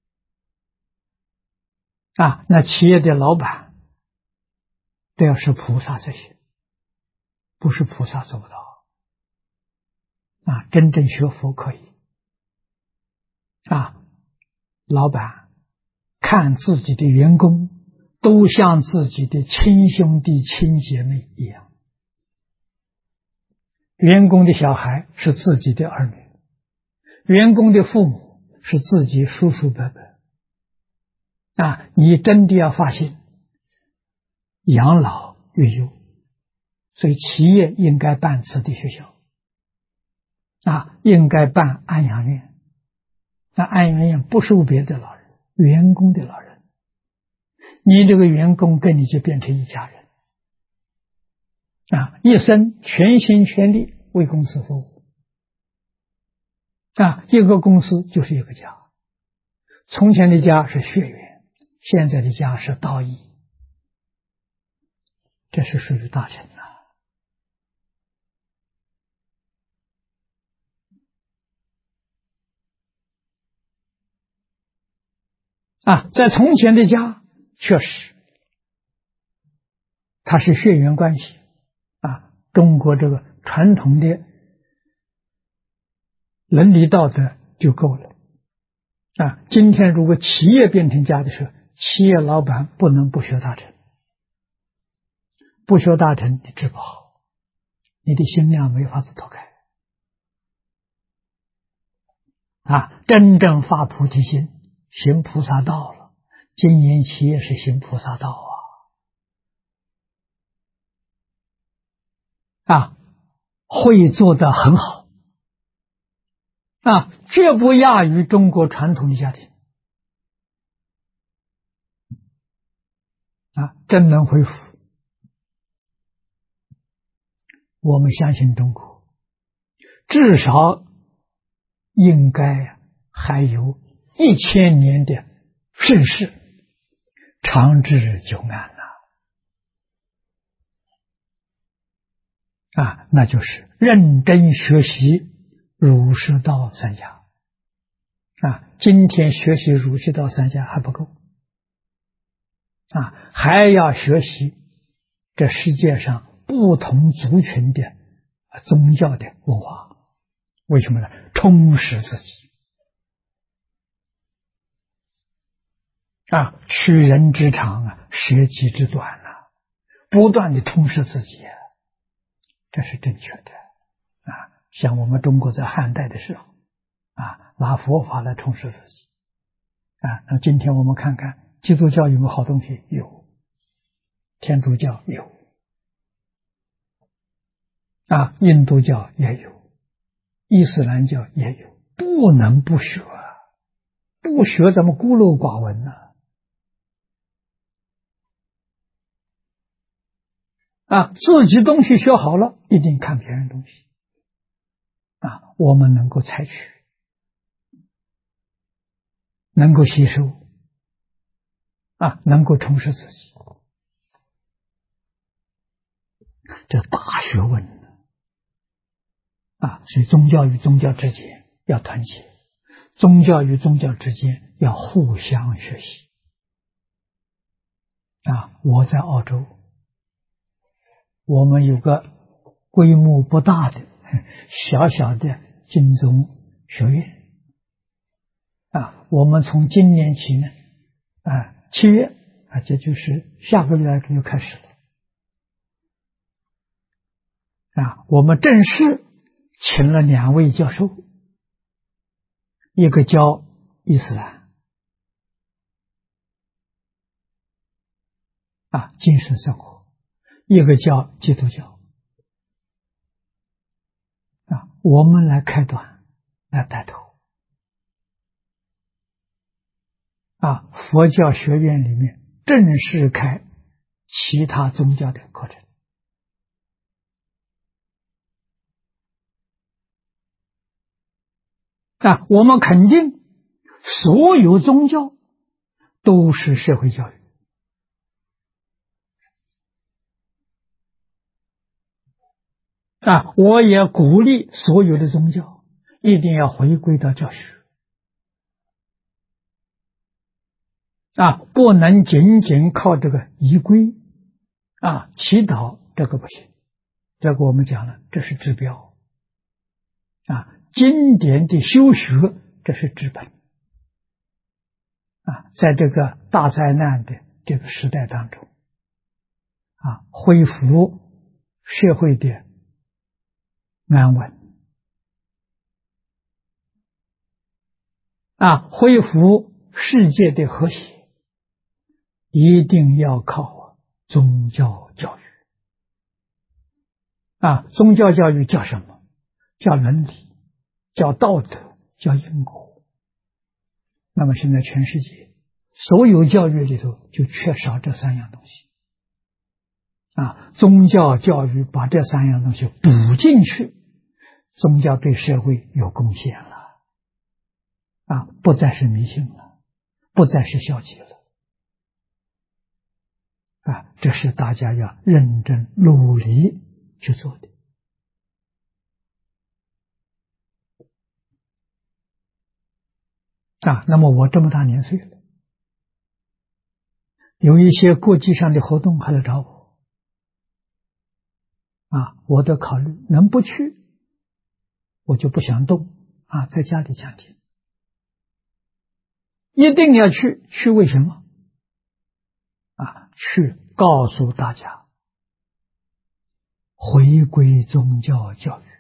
那企业的老板都要是菩萨才行，不是菩萨做不到真正学佛可以老板看自己的员工都像自己的亲兄弟亲姐妹一样，员工的小孩是自己的儿女，员工的父母是自己叔叔伯伯你真的要发现养老育幼，所以企业应该办子弟学校，应该办安养院。那安养院不收别的老人，员工的老人，你这个员工跟你就变成一家人，一生全心全力为公司服务，一个公司就是一个家。从前的家是血缘，现在的家是道义，这是属于大乘在从前的家确实它是血缘关系中国这个传统的伦理道德就够了今天如果企业变成家的时候，企业老板不能不学大乘，不学大乘你治不好，你的心量没法子脱开真正发菩提心，行菩萨道了。经营企业是行菩萨道会做得很好绝不亚于中国传统的家庭真能恢复。我们相信中国至少应该还有1000年的盛世，长治久安那就是认真学习儒释道三家今天学习儒释道三家还不够还要学习这世界上不同族群的宗教的文化。为什么呢？充实自己取人之长舍己之短不断的充实自己这是正确的像我们中国在汉代的时候拿佛法来充实自己那今天我们看看基督教有没有好东西？有，天主教有印度教也有，伊斯兰教也有，不能不学不学咱们孤陋寡闻自己东西学好了，一定看别人东西我们能够采取，能够吸收能够充实自己，这大学问所以宗教与宗教之间要团结，宗教与宗教之间要互相学习我在澳洲，我们有个规模不大的小小的经宗学院我们从今年起呢7月这就是下个月就开始了我们正式请了2位教授，一个教伊斯兰精神生活，一个教基督教我们来开端，来带头佛教学院里面正式开其他宗教的课程我们肯定所有宗教都是社会教育我也鼓励所有的宗教一定要回归到教学不能仅仅靠这个仪规祈祷，这个不行，这个我们讲了，这是治标经典的修学，这是治本在这个大灾难的这个时代当中恢复社会的安稳恢复世界的和谐，一定要靠宗教教育。宗教教育叫什么？叫伦理，叫道德，叫因果。那么现在全世界所有教育里头就缺少这三样东西。宗教教育把这三样东西补进去，宗教对社会有贡献了，不再是迷信了，不再是消极了。这是大家要认真努力去做的。那么我这么大年岁了，有一些国际上的活动还来找我，我得考虑能不去，我就不想动，在家里讲经。一定要去，去为什么？去告诉大家，回归宗教教育。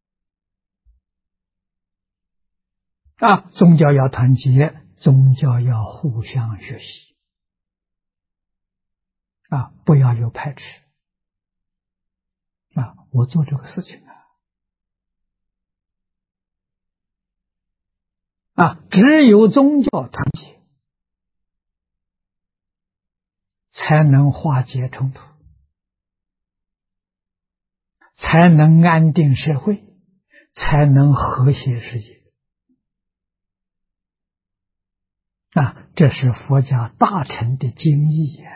宗教要团结，宗教要互相学习，不要有排斥。我做这个事情只有宗教团结，才能化解冲突，才能安定社会，才能和谐世界。这是佛家大乘的精义呀。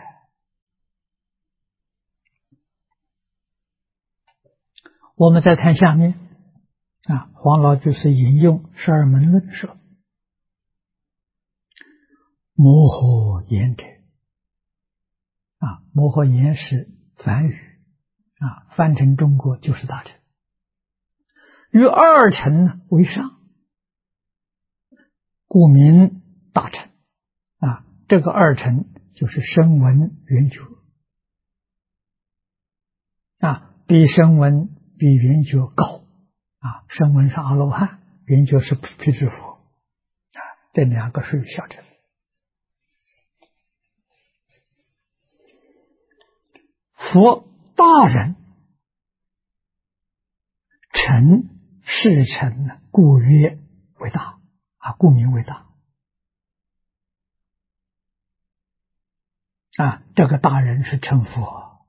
我们再看下面，黄老居士引用十二门论说：摩诃言者，摩诃言是梵语，翻成中国就是大乘，与二乘为上，故名大乘。这个二乘就是声闻缘觉，比声闻比缘觉高，声闻是阿罗汉，缘觉是辟支佛，这两个属于小乘。佛大人，乘是乘，故曰为大，故名为大。这个大人是成佛，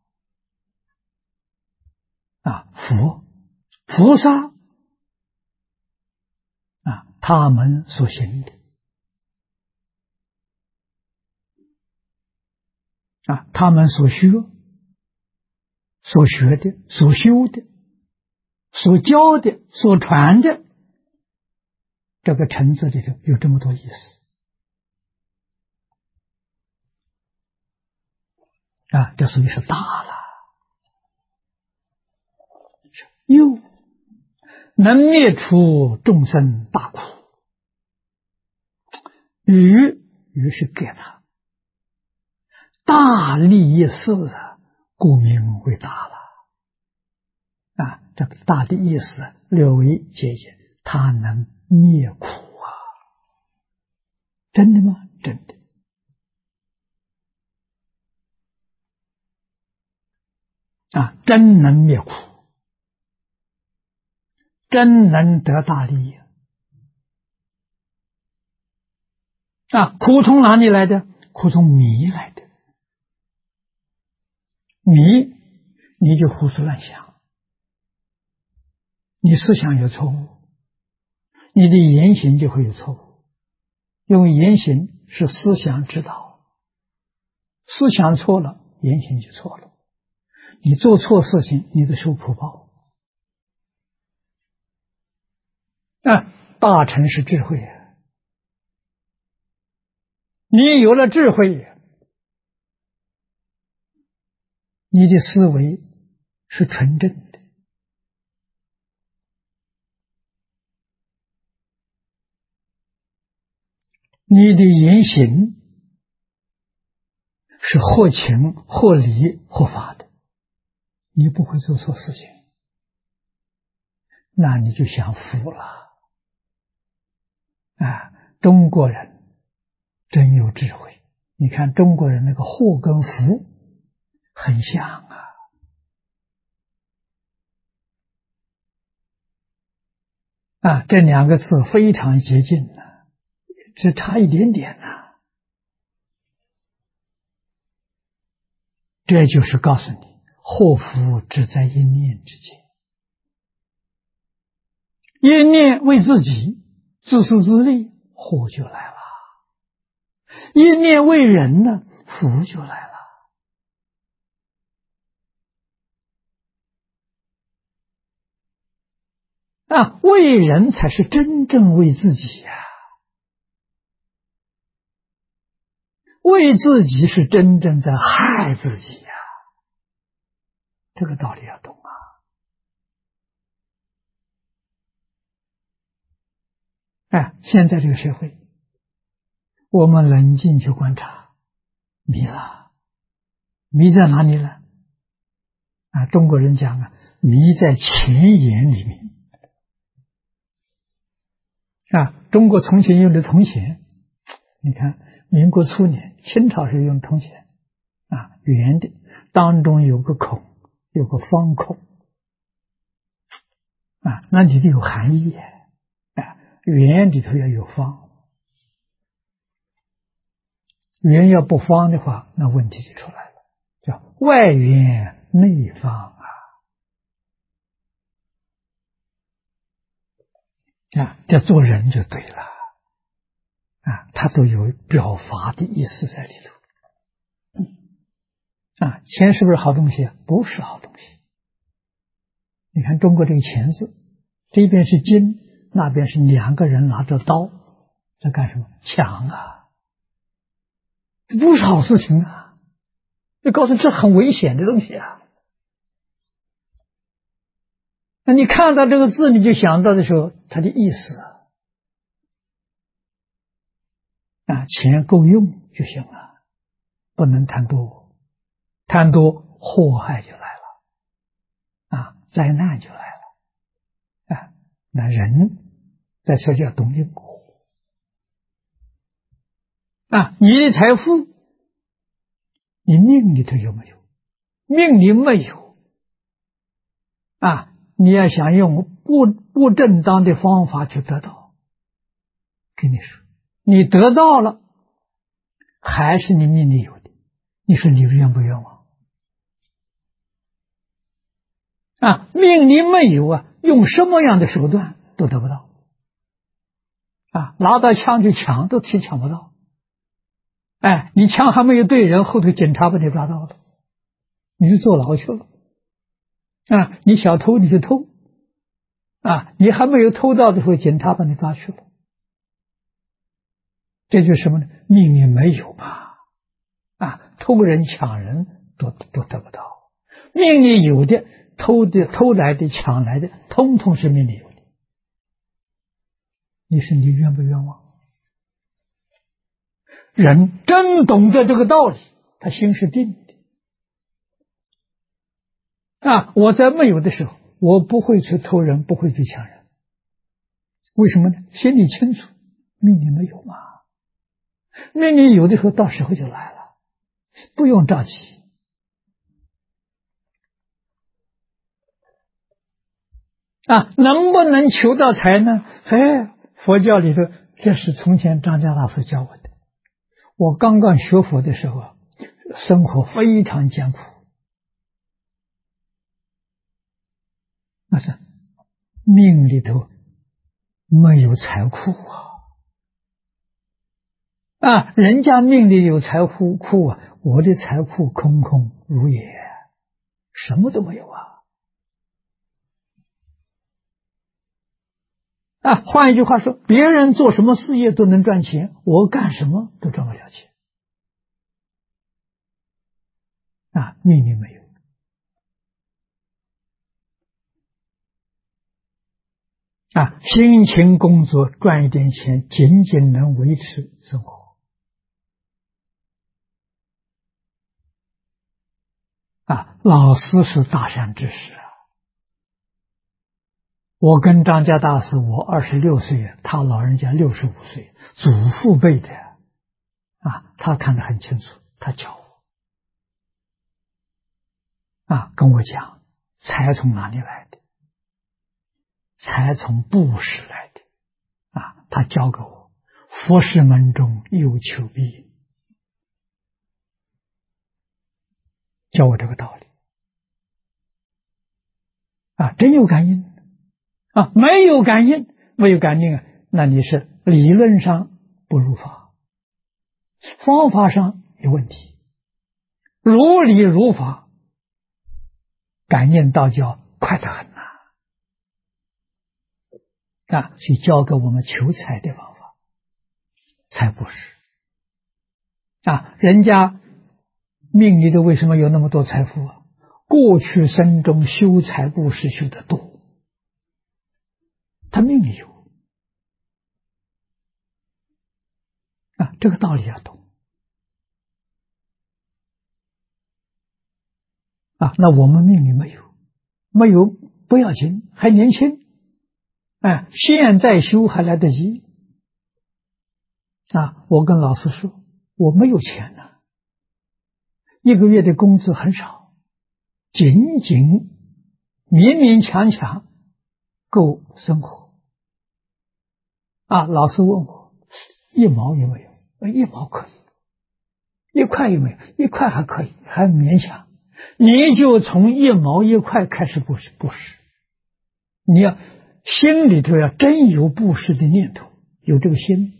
菩萨，他们所行的，他们所学的、所修的、所教的、所传的，这个乘字里头有这么多意思。这属于是大了，又能灭除众生大苦，于是给他大利益事，故名为大了。这个大的意思略微解解，他能灭苦真的吗？真的。真能灭苦，真能得大利益。苦从哪里来的？苦从迷来的。迷，你就胡思乱想，你思想有错误，你的言行就会有错误。用言行是思想指导，思想错了，言行就错了。你做错事情，你得受苦报。大乘是智慧，你有了智慧，你的思维是纯正的，你的言行是合情、合理、合法的，你不会做错事情，那你就享福了。中国人真有智慧，你看中国人那个祸跟福很像这两个字非常接近只差一点点这就是告诉你，祸福只在一念之间。一念为自己自私自利，祸就来了；一念为人呢，福就来了。为人才是真正为自己呀，为自己是真正在害自己呀，这个道理要懂现在这个社会，我们冷静去观察，迷了，迷在哪里呢？中国人讲迷在钱眼里面。中国从前用的铜钱，你看民国初年清朝时用铜钱圆的，当中有个孔，有个方孔那里头有含义圆里头要有方，圆要不方的话，那问题就出来了，叫外圆内方这做人就对了他都有表法的意思在里头钱是不是好东西不是好东西。你看中国这个钱字，这边是金，那边是两个人拿着刀在干什么？抢这不是好事情这告诉这很危险的东西那你看到这个字，你就想到的时候，它的意思钱够用就行了，不能贪多，贪多祸害就来了灾难就来了那人在这叫懂因果你的财富，你命里头有没有？命里没有你要想用不正当的方法去得到，跟你说，你得到了，还是你命里有的，你说你冤不冤枉命里没有用什么样的手段都得不到拿到枪去抢都抢不到你枪还没有对人，后头警察把你抓到了，你就坐牢去了你小偷你就偷你还没有偷到的时候，警察把你抓去了，这就是什么呢？命里没有嘛偷人抢人都得不到，命里有的偷来的抢来的，通通是命里有的，你说你冤不冤枉？人真懂得这个道理，他心是定的我在没有的时候，我不会去偷人，不会去抢人，为什么呢？心里清楚，命里没有嘛，命里有的时候到时候就来了，不用着急能不能求到财呢？佛教里头，这是从前张家大师教我的。我刚刚学佛的时候生活非常艰苦，那是命里头没有财库人家命里有财库我的财库空空如也，什么都没有换一句话说，别人做什么事业都能赚钱，我干什么都赚不了钱命里没有辛勤工作赚一点钱，仅仅能维持生活老师是大善知识我跟张家大师，我26岁，他老人家65岁，祖父辈的他看得很清楚，他教我跟我讲财从哪里来的？财从布施来的。他教给我，佛事门中有求必应，教我这个道理。真有感应。没有感应，那你是理论上不如法，方法上有问题。如理如法，感应道教快得很所以教给我们求财的方法，财布施。人家命里头为什么有那么多财富？过去生中修财布施修得多，他命里有。这个道理要懂。那我们命里没有不要紧，还年轻。现在修还来得及。我跟老师说，我没有钱了，一个月的工资很少，仅勉勉强强够生活。老师问我1毛有没有？1毛可以，1块有没有？1块还可以，还勉强。你就从1毛1块开始布施，你要心里头要真有布施的念头，有这个心。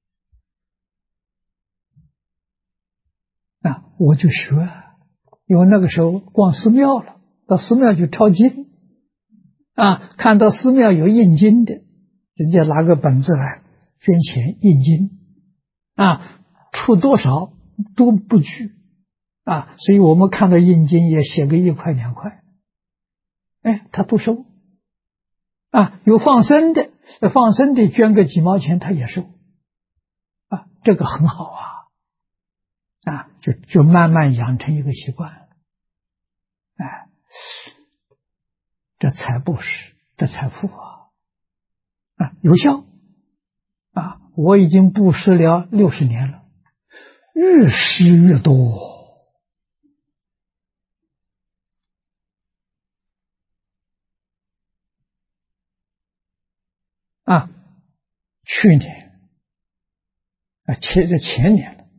我就学，因为那个时候逛寺庙了，到寺庙去抄经。看到寺庙有印经的，人家拿个本子来捐钱印经，出多少都不拘。所以我们看到印经也写个1块2块，他都收。有放生的捐个几毛钱他也收。这个很好就慢慢养成一个习惯。这财布施，这财富有效。我已经布施了60年了，越施越多。去年前年了，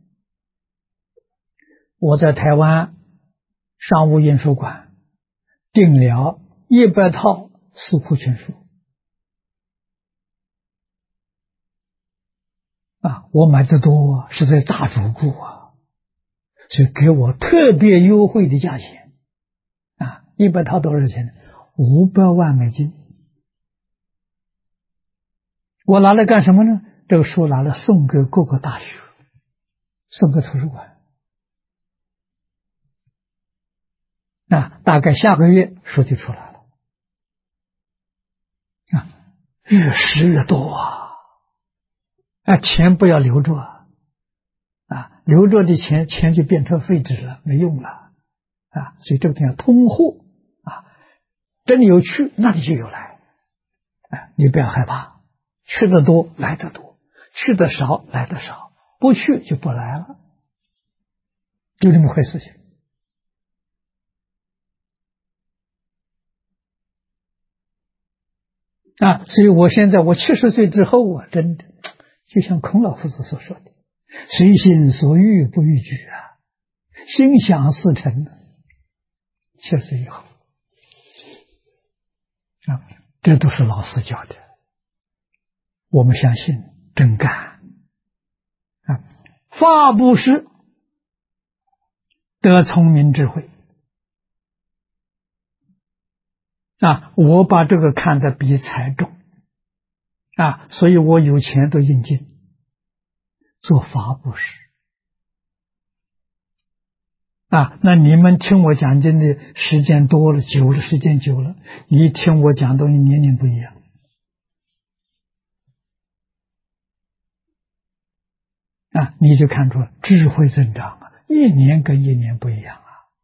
我在台湾商务印书馆订了100套四库全书。我买的多，是在大主顾所以给我特别优惠的价钱。100套多少钱呢？500万美金。我拿来干什么呢？这个书拿来送给各个大学，送给图书馆。大概下个月书就出来了。越施越多钱不要留着留着的钱就变成废纸了，没用了所以这个叫通货真有去，那你就有来你不要害怕，去的多来的多，去的少来的少，不去就不来了，就这么回事情。所以我现在我70岁之后真的就像孔老夫子所说的，随心所欲不逾矩心想事成70岁以后这都是老师教的，我们相信真干法布施得聪明智慧我把这个看得比财重所以我有钱都印经做法布施那你们听我讲经的时间多了时间久了，你听我讲东西年龄不一样你就看出智慧增长一年跟一年不一样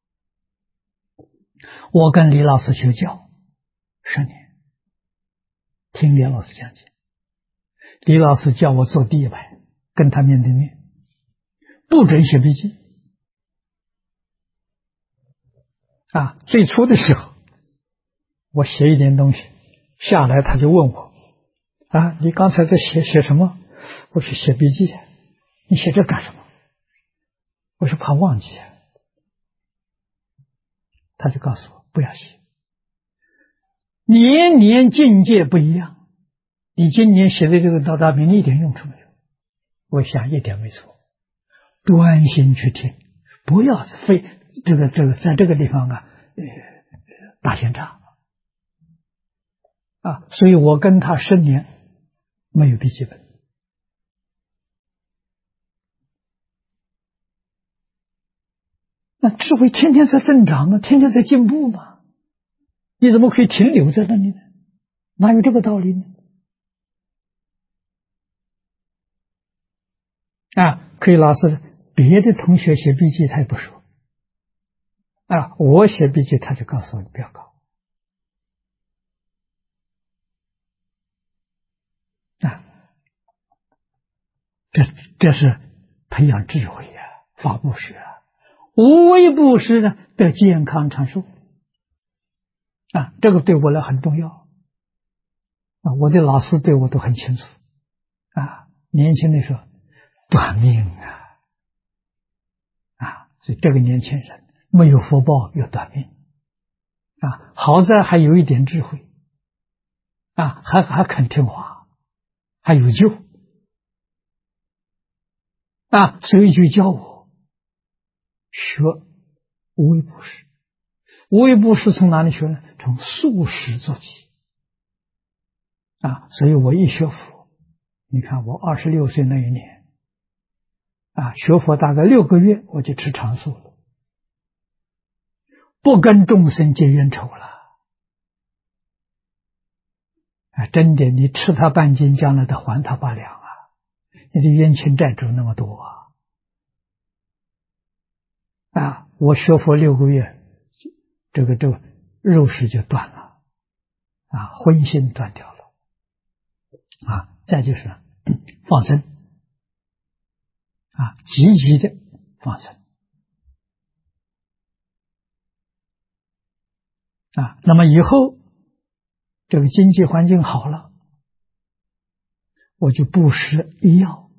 我跟李老师学教10年，听李老师讲解，李老师叫我坐第一排，跟他面对面，不准写笔记最初的时候，我写一点东西下来，他就问我你刚才在写什么？我说写笔记。你写这干什么？我说怕忘记。他就告诉我不要写，年年境界不一样，你今年写的这个道大明一点用处没有。我想一点没错，专心去听，不要非这个在这个地方打闲岔所以我跟他10年没有笔记本。那智慧天天在增长天天在进步嘛，你怎么可以停留在那里呢？哪有这个道理呢？可以老师别的同学写笔记他也不说我写笔记他就告诉我你不要搞这是培养智慧发布施无为布施呢得健康长寿这个对我来很重要我的老师对我都很清楚年轻的时候短命所以这个年轻人没有福报有短命好在还有一点智慧还肯听话，还有救所以就教我学无为布施。无为布施从哪里学呢？从素食做起所以我一学佛，你看我26岁那一年学佛大概6个月我就吃长素了，不跟众生结冤仇了真的，你吃他半斤，将来得还他8两你的冤亲债主那么多我学佛6个月，这个肉食就断了荤腥断掉了再就是放生积极的放生那么以后这个经济环境好了，我就布施医药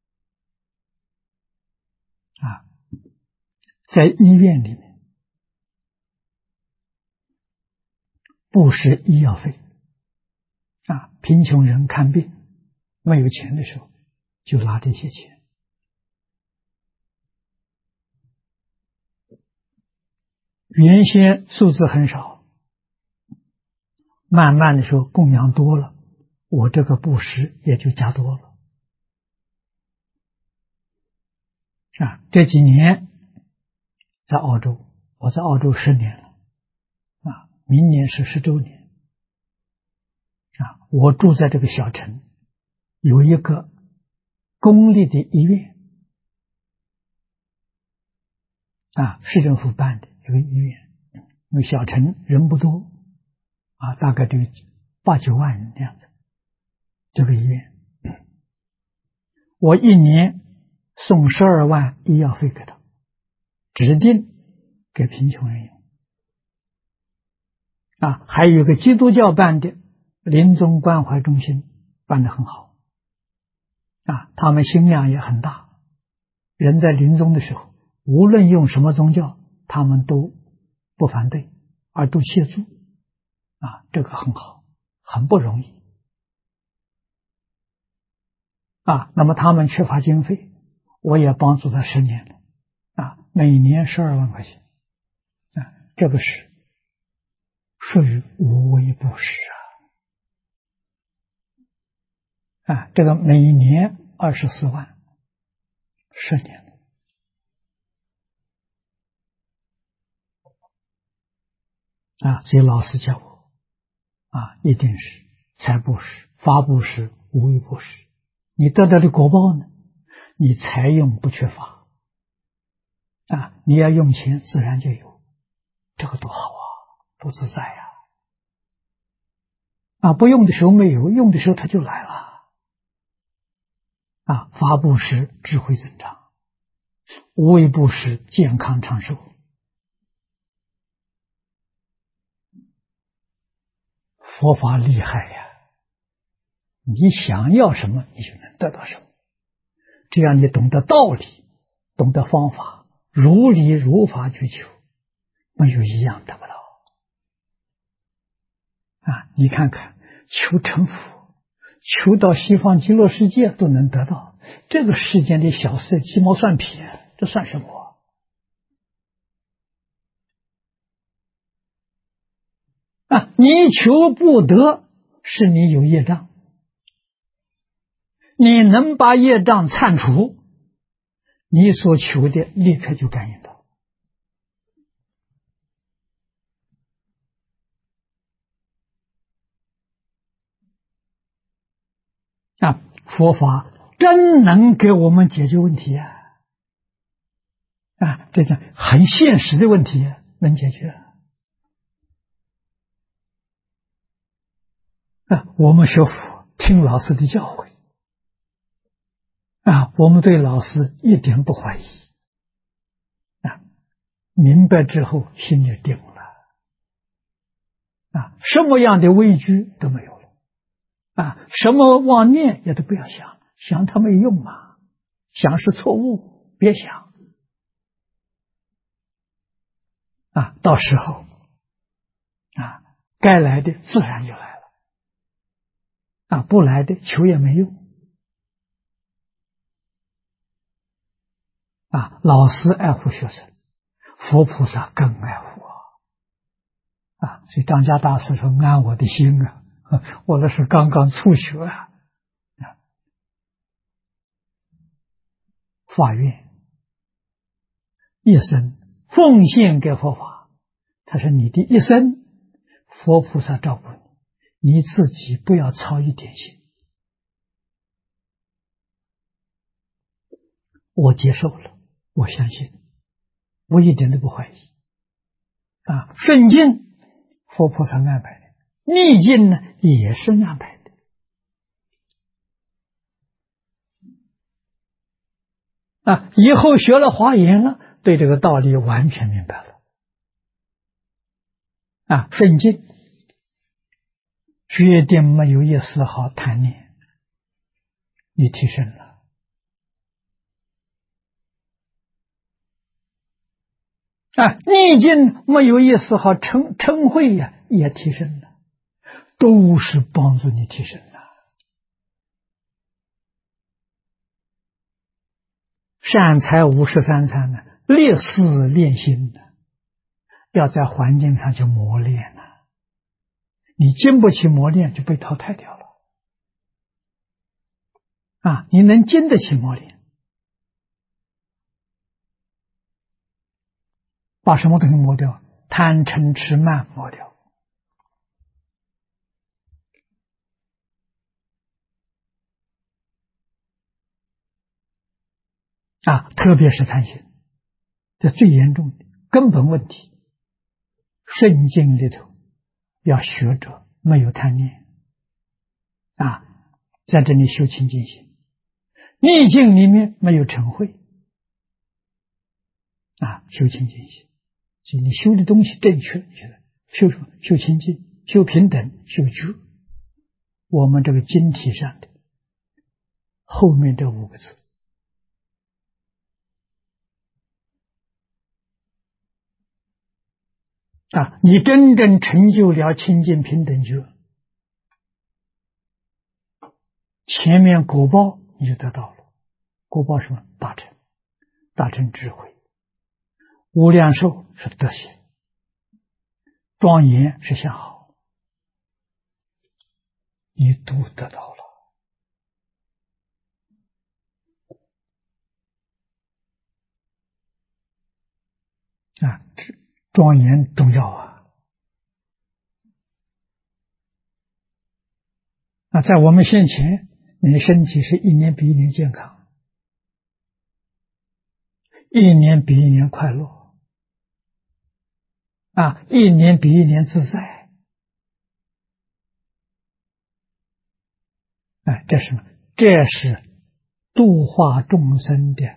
在医院里面布施医药费贫穷人看病没有钱的时候就拿这些钱原先数字很少，慢慢的时候供养多了，我这个布施也就加多了这几年在澳洲，我在澳洲10年了明年是10周年我住在这个小城，有一个公立的医院市政府办的一个医院，因为小城人不多大概就8、9万人这样子。这个医院我一年送12万医药费给他，指定给贫穷人用还有一个基督教办的临终关怀中心办得很好他们心量也很大，人在临终的时候无论用什么宗教他们都不反对，而都协助这个很好，很不容易那么他们缺乏经费，我也帮助他10年了每年12万块钱这个是属于无为布施这个每年24万10年所以老师教我一定是财布施、法布施、无为布施，你得到的果报呢，你财用不缺乏你要用钱自然就有，这个多好多自在不用的时候没有，用的时候它就来了法布施智慧增长，无为布施健康长寿佛法厉害呀！你想要什么，你就能得到什么。只要你懂得道理，懂得方法，如理如法去求，没有一样得不到。你看看，求成佛，求到西方极乐世界都能得到，这个世间的小事鸡毛蒜皮，这算什么？你求不得，是你有业障。你能把业障铲除，你所求的立刻就感应到。佛法真能给我们解决问题这叫很现实的问题能解决。我们学佛听老师的教诲我们对老师一点不怀疑明白之后心就定了什么样的畏惧都没有了什么妄念也都不要想，想它没用想是错误，别想到时候该来的自然就来了不来的求也没用老师爱护学生，佛菩萨更爱护所以张家大师说安我的心我那是刚刚初学发愿一生奉献给佛法，他说你的一生佛菩萨照顾你，你自己不要操一点心。我接受了，我相信，我一点都不怀疑顺境佛菩萨安排的，逆境呢也是安排的以后学了华严了，对这个道理完全明白了顺境决定没有一丝毫贪念，你提升了逆境没有一丝毫嗔恚也提升了，都是帮助你提升了。善财53参呢，烈士练心的，要在环境上去磨练你经不起磨练就被淘汰掉了你能经得起磨练，把什么东西磨掉？贪嗔痴慢磨掉特别是贪心，这最严重的根本问题。圣经里头要学者没有贪念在这里修清净心，逆境里面没有嗔恚修清净心。所以你修的东西正确，修什么？修清净，修平等，修觉。我们这个经体上的后面这5个字你真正成就了清净平等觉，前面果报你就得到了。果报什么？大乘，大乘智慧，无量寿是德行，庄严是相好，你都得到了庄严重要在我们现前，你的身体是一年比一年健康，一年比一年快乐一年比一年自在这是什么？这是度化众生的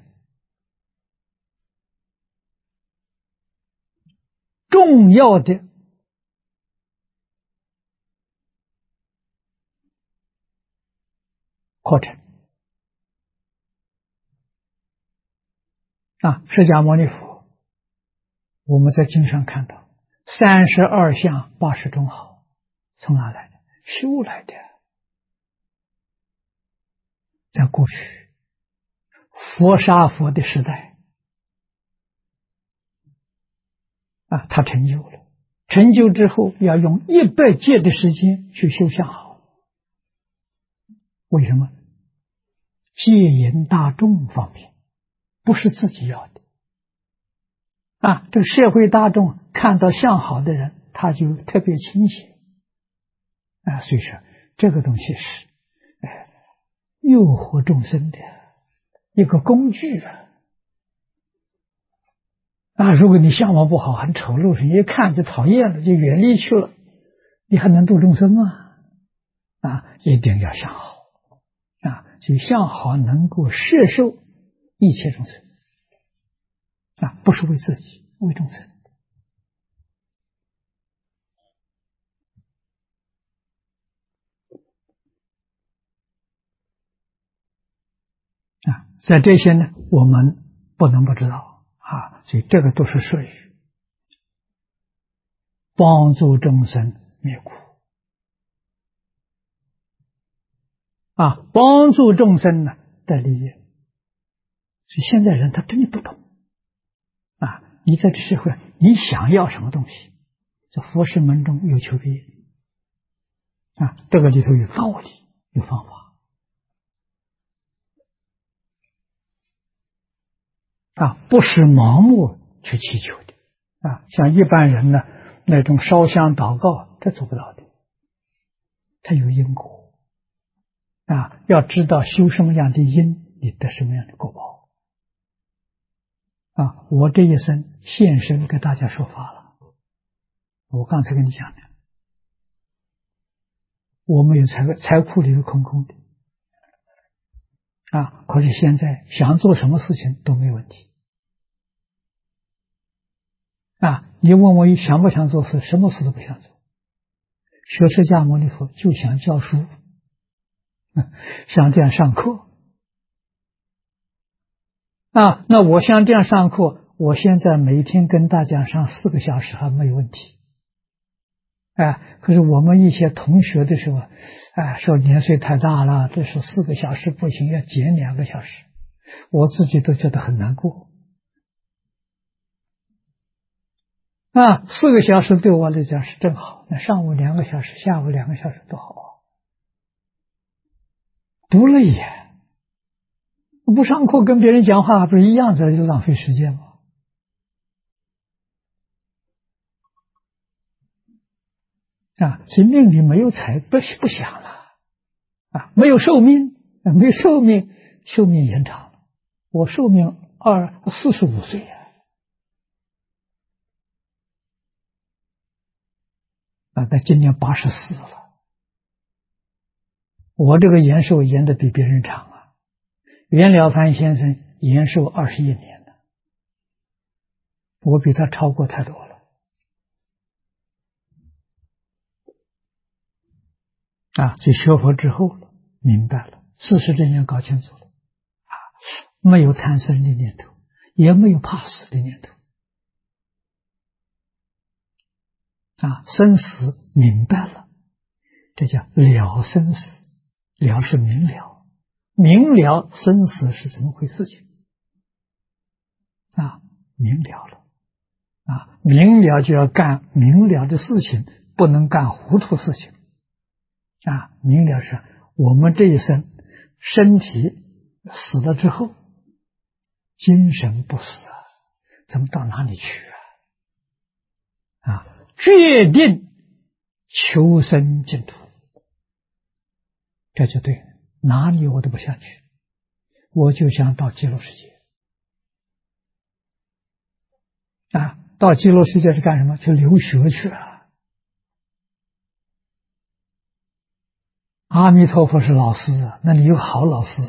重要的课程释迦牟尼佛，我们在经上看到32相80种好，从哪来的？修来的。在过去佛杀佛的时代他成就了，成就之后要用100劫的时间去修相好。为什么？戒引大众方面，不是自己要的这个社会大众看到相好的人，他就特别亲切所以说这个东西是诱惑众生的一个工具如果你相貌不好，很丑陋，人一看就讨厌了，就远离去了，你还能度众生吗？一定要相好所以相好能够摄受一切众生不是为自己，为众生在这些呢，我们不能不知道所以这个都是摄语，帮助众生灭苦帮助众生呢的利益。所以现在人他真的不懂你在这社会你想要什么东西，在佛事门中有求必应这个里头有道理，有方法不是盲目去祈求的像一般人呢那种烧香祷告，这做不到的，它有因果要知道修什么样的因，你得什么样的果报我这一生现身给大家说法了，我刚才跟你讲的，我们有财库里头空空的可是现在想做什么事情都没问题你问我想不想做事，什么事都不想做。学释迦牟尼佛就想教书想这样上课那我像这样上课，我现在每天跟大家上4个小时还没有问题可是我们一些同学的时候说年岁太大了，这是4个小时不行，要减2个小时，我自己都觉得很难过4个小时对我来讲是正好，那上午2个小时，下午2个小时多好不累呀，不上课跟别人讲话不是一样的，就浪费时间吗？所以命里没有财不想了没有寿命没有寿命，寿命延长了，我寿命45岁那今年84了，我这个延寿延得比别人长袁了凡先生延寿21年了，我比他超过太多了所以学佛之后明白了，事实真相搞清楚了没有贪生的念头，也没有怕死的念头生死明白了，这叫了生死，了是明了，明了生死是怎么回事情明了了明了就要干明了的事情，不能干糊涂事情明了是我们这一生身体死了之后，精神不死怎么到哪里去决定求生净土，这就对了，哪里我都不想去，我就想到极乐世界到极乐世界是干什么？去留学去阿弥陀佛是老师那里有好老师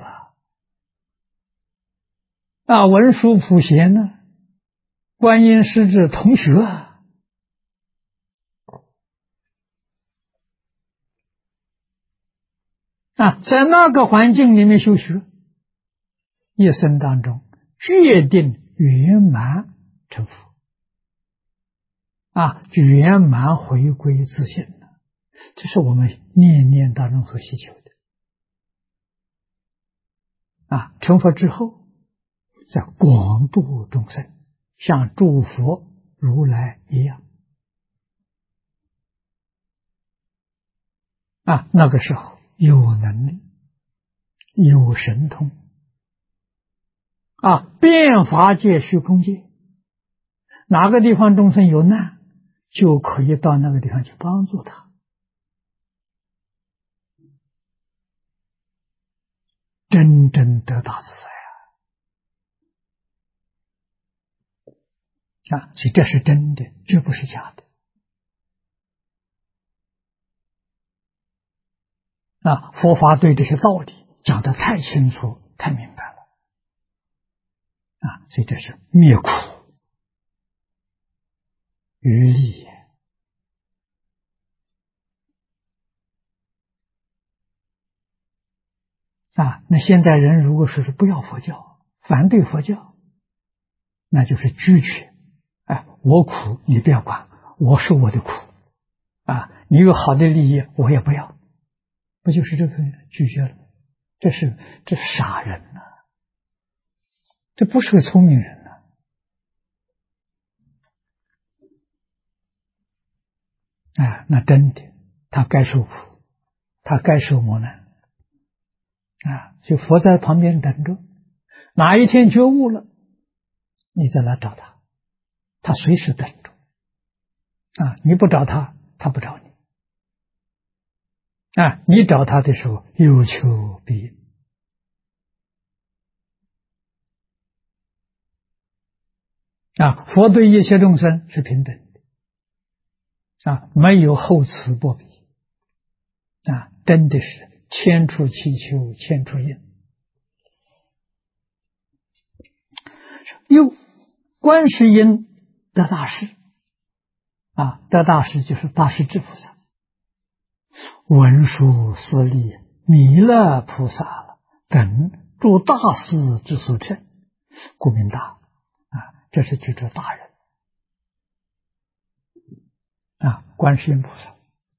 文殊普贤呢，观音师智同学在那个环境里面修学，一生当中决定圆满成佛，圆满回归自性了，这是我们念念当中所希求的。成佛之后，在广度众生，像诸佛如来一样。那个时候有能力，有神通，遍法界、虚空界，哪个地方众生有难，就可以到那个地方去帮助他。真正得大自在所以这是真的，这不是假的。佛法对这些道理讲得太清楚、太明白了所以这是灭苦于利也。那现在人如果说是不要佛教，反对佛教，那就是拒绝。我苦你不要管，我受我的苦你有好的利益我也不要，不就是这个拒绝了？这是傻人这不是个聪明人那真的他该受苦，他该受磨难就佛在旁边等着，哪一天觉悟了，你再来找他，他随时等着你不找他，他不找你你找他的时候有求必应佛对一切众生是平等的没有厚此薄彼真的是千处祈求千处应。又观世音得大士得大士就是大势至菩萨，文殊师利弥勒菩萨等诸大士之所称，故名大这是指着大人观世音菩萨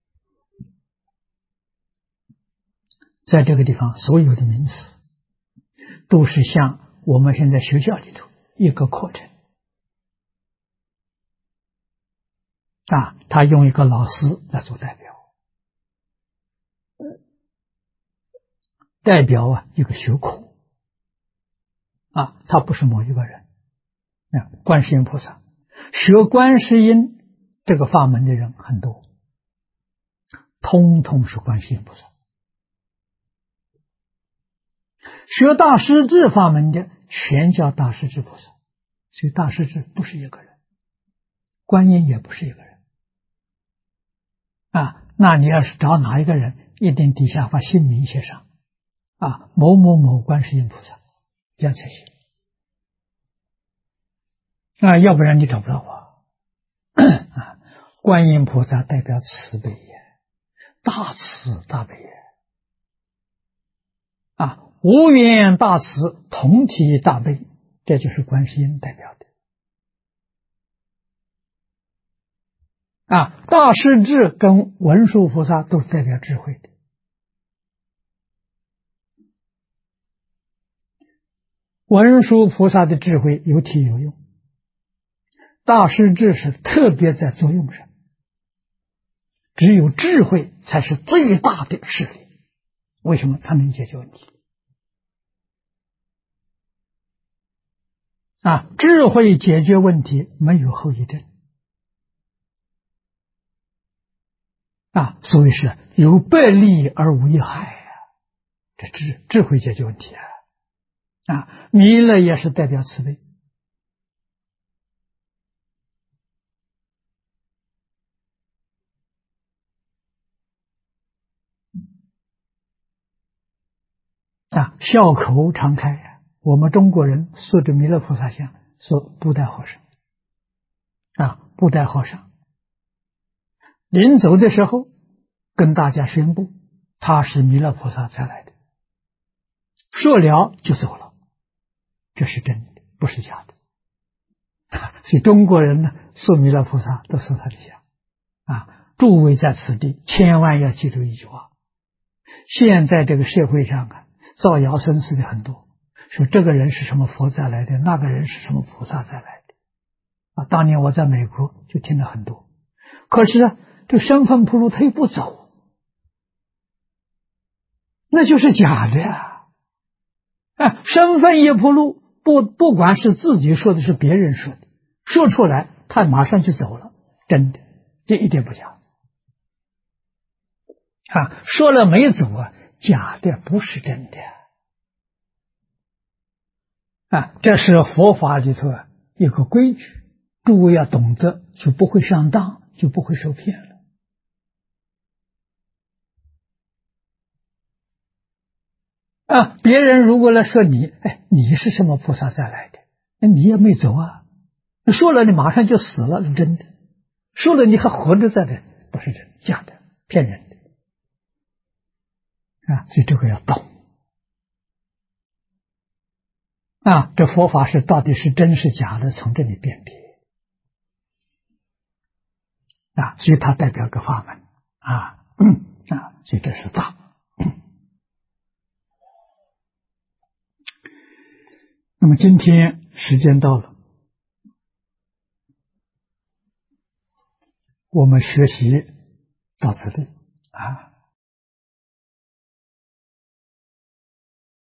在这个地方所有的名词都是像我们现在学校里头一个课程他用一个老师来做代表，代表一个学科他不是某一个人观世音菩萨学观世音这个法门的人很多，通通是观世音菩萨。学大势至法门的全叫大势至菩萨，所以大势至不是一个人，观音也不是一个人那你要是找哪一个人，一定底下把姓名写上某某某观世音菩萨，这样才行要不然你找不到观音菩萨代表慈悲也，大慈大悲也无缘大慈，同体大悲，这就是观世音代表的大势至跟文殊菩萨都是代表智慧的。文殊菩萨的智慧有体有用，大势至是特别在作用上，只有智慧才是最大的势力。为什么？它能解决问题智慧解决问题没有后遗症所以是有百利而无一害这智慧解决问题弥勒也是代表慈悲笑口常开我们中国人塑着弥勒菩萨像，说布袋和尚布袋和尚临走的时候跟大家宣布， 他是弥勒菩萨才来的，说了就走了，这是真的，不是假的。所以中国人呢，塑弥勒菩萨都塑他的像啊。诸位在此地千万要记住一句话：现在这个社会上啊，造谣生事的很多，说这个人是什么佛再来的，那个人是什么菩萨再来的啊。当年我在美国就听了很多，可是呢，这身份铺路他又不走，那就是假的呀。身份也铺路，不管是自己说的是别人说的，说出来他马上就走了，真的，这一点不假啊。说了没走啊，假的，不是真的啊。这是佛法里头一个规矩，诸位要懂得，就不会上当，就不会受骗了。别人如果来说你，你是什么菩萨再来的？那你也没走啊。说了你马上就死了，是真的；说了你还活着在这，不是真的，假的，骗人的啊。所以这个要懂啊。这佛法是到底是真是假的，从这里辨别啊。所以它代表个法门啊，所以这是大。那么今天时间到了，我们学习到此地啊。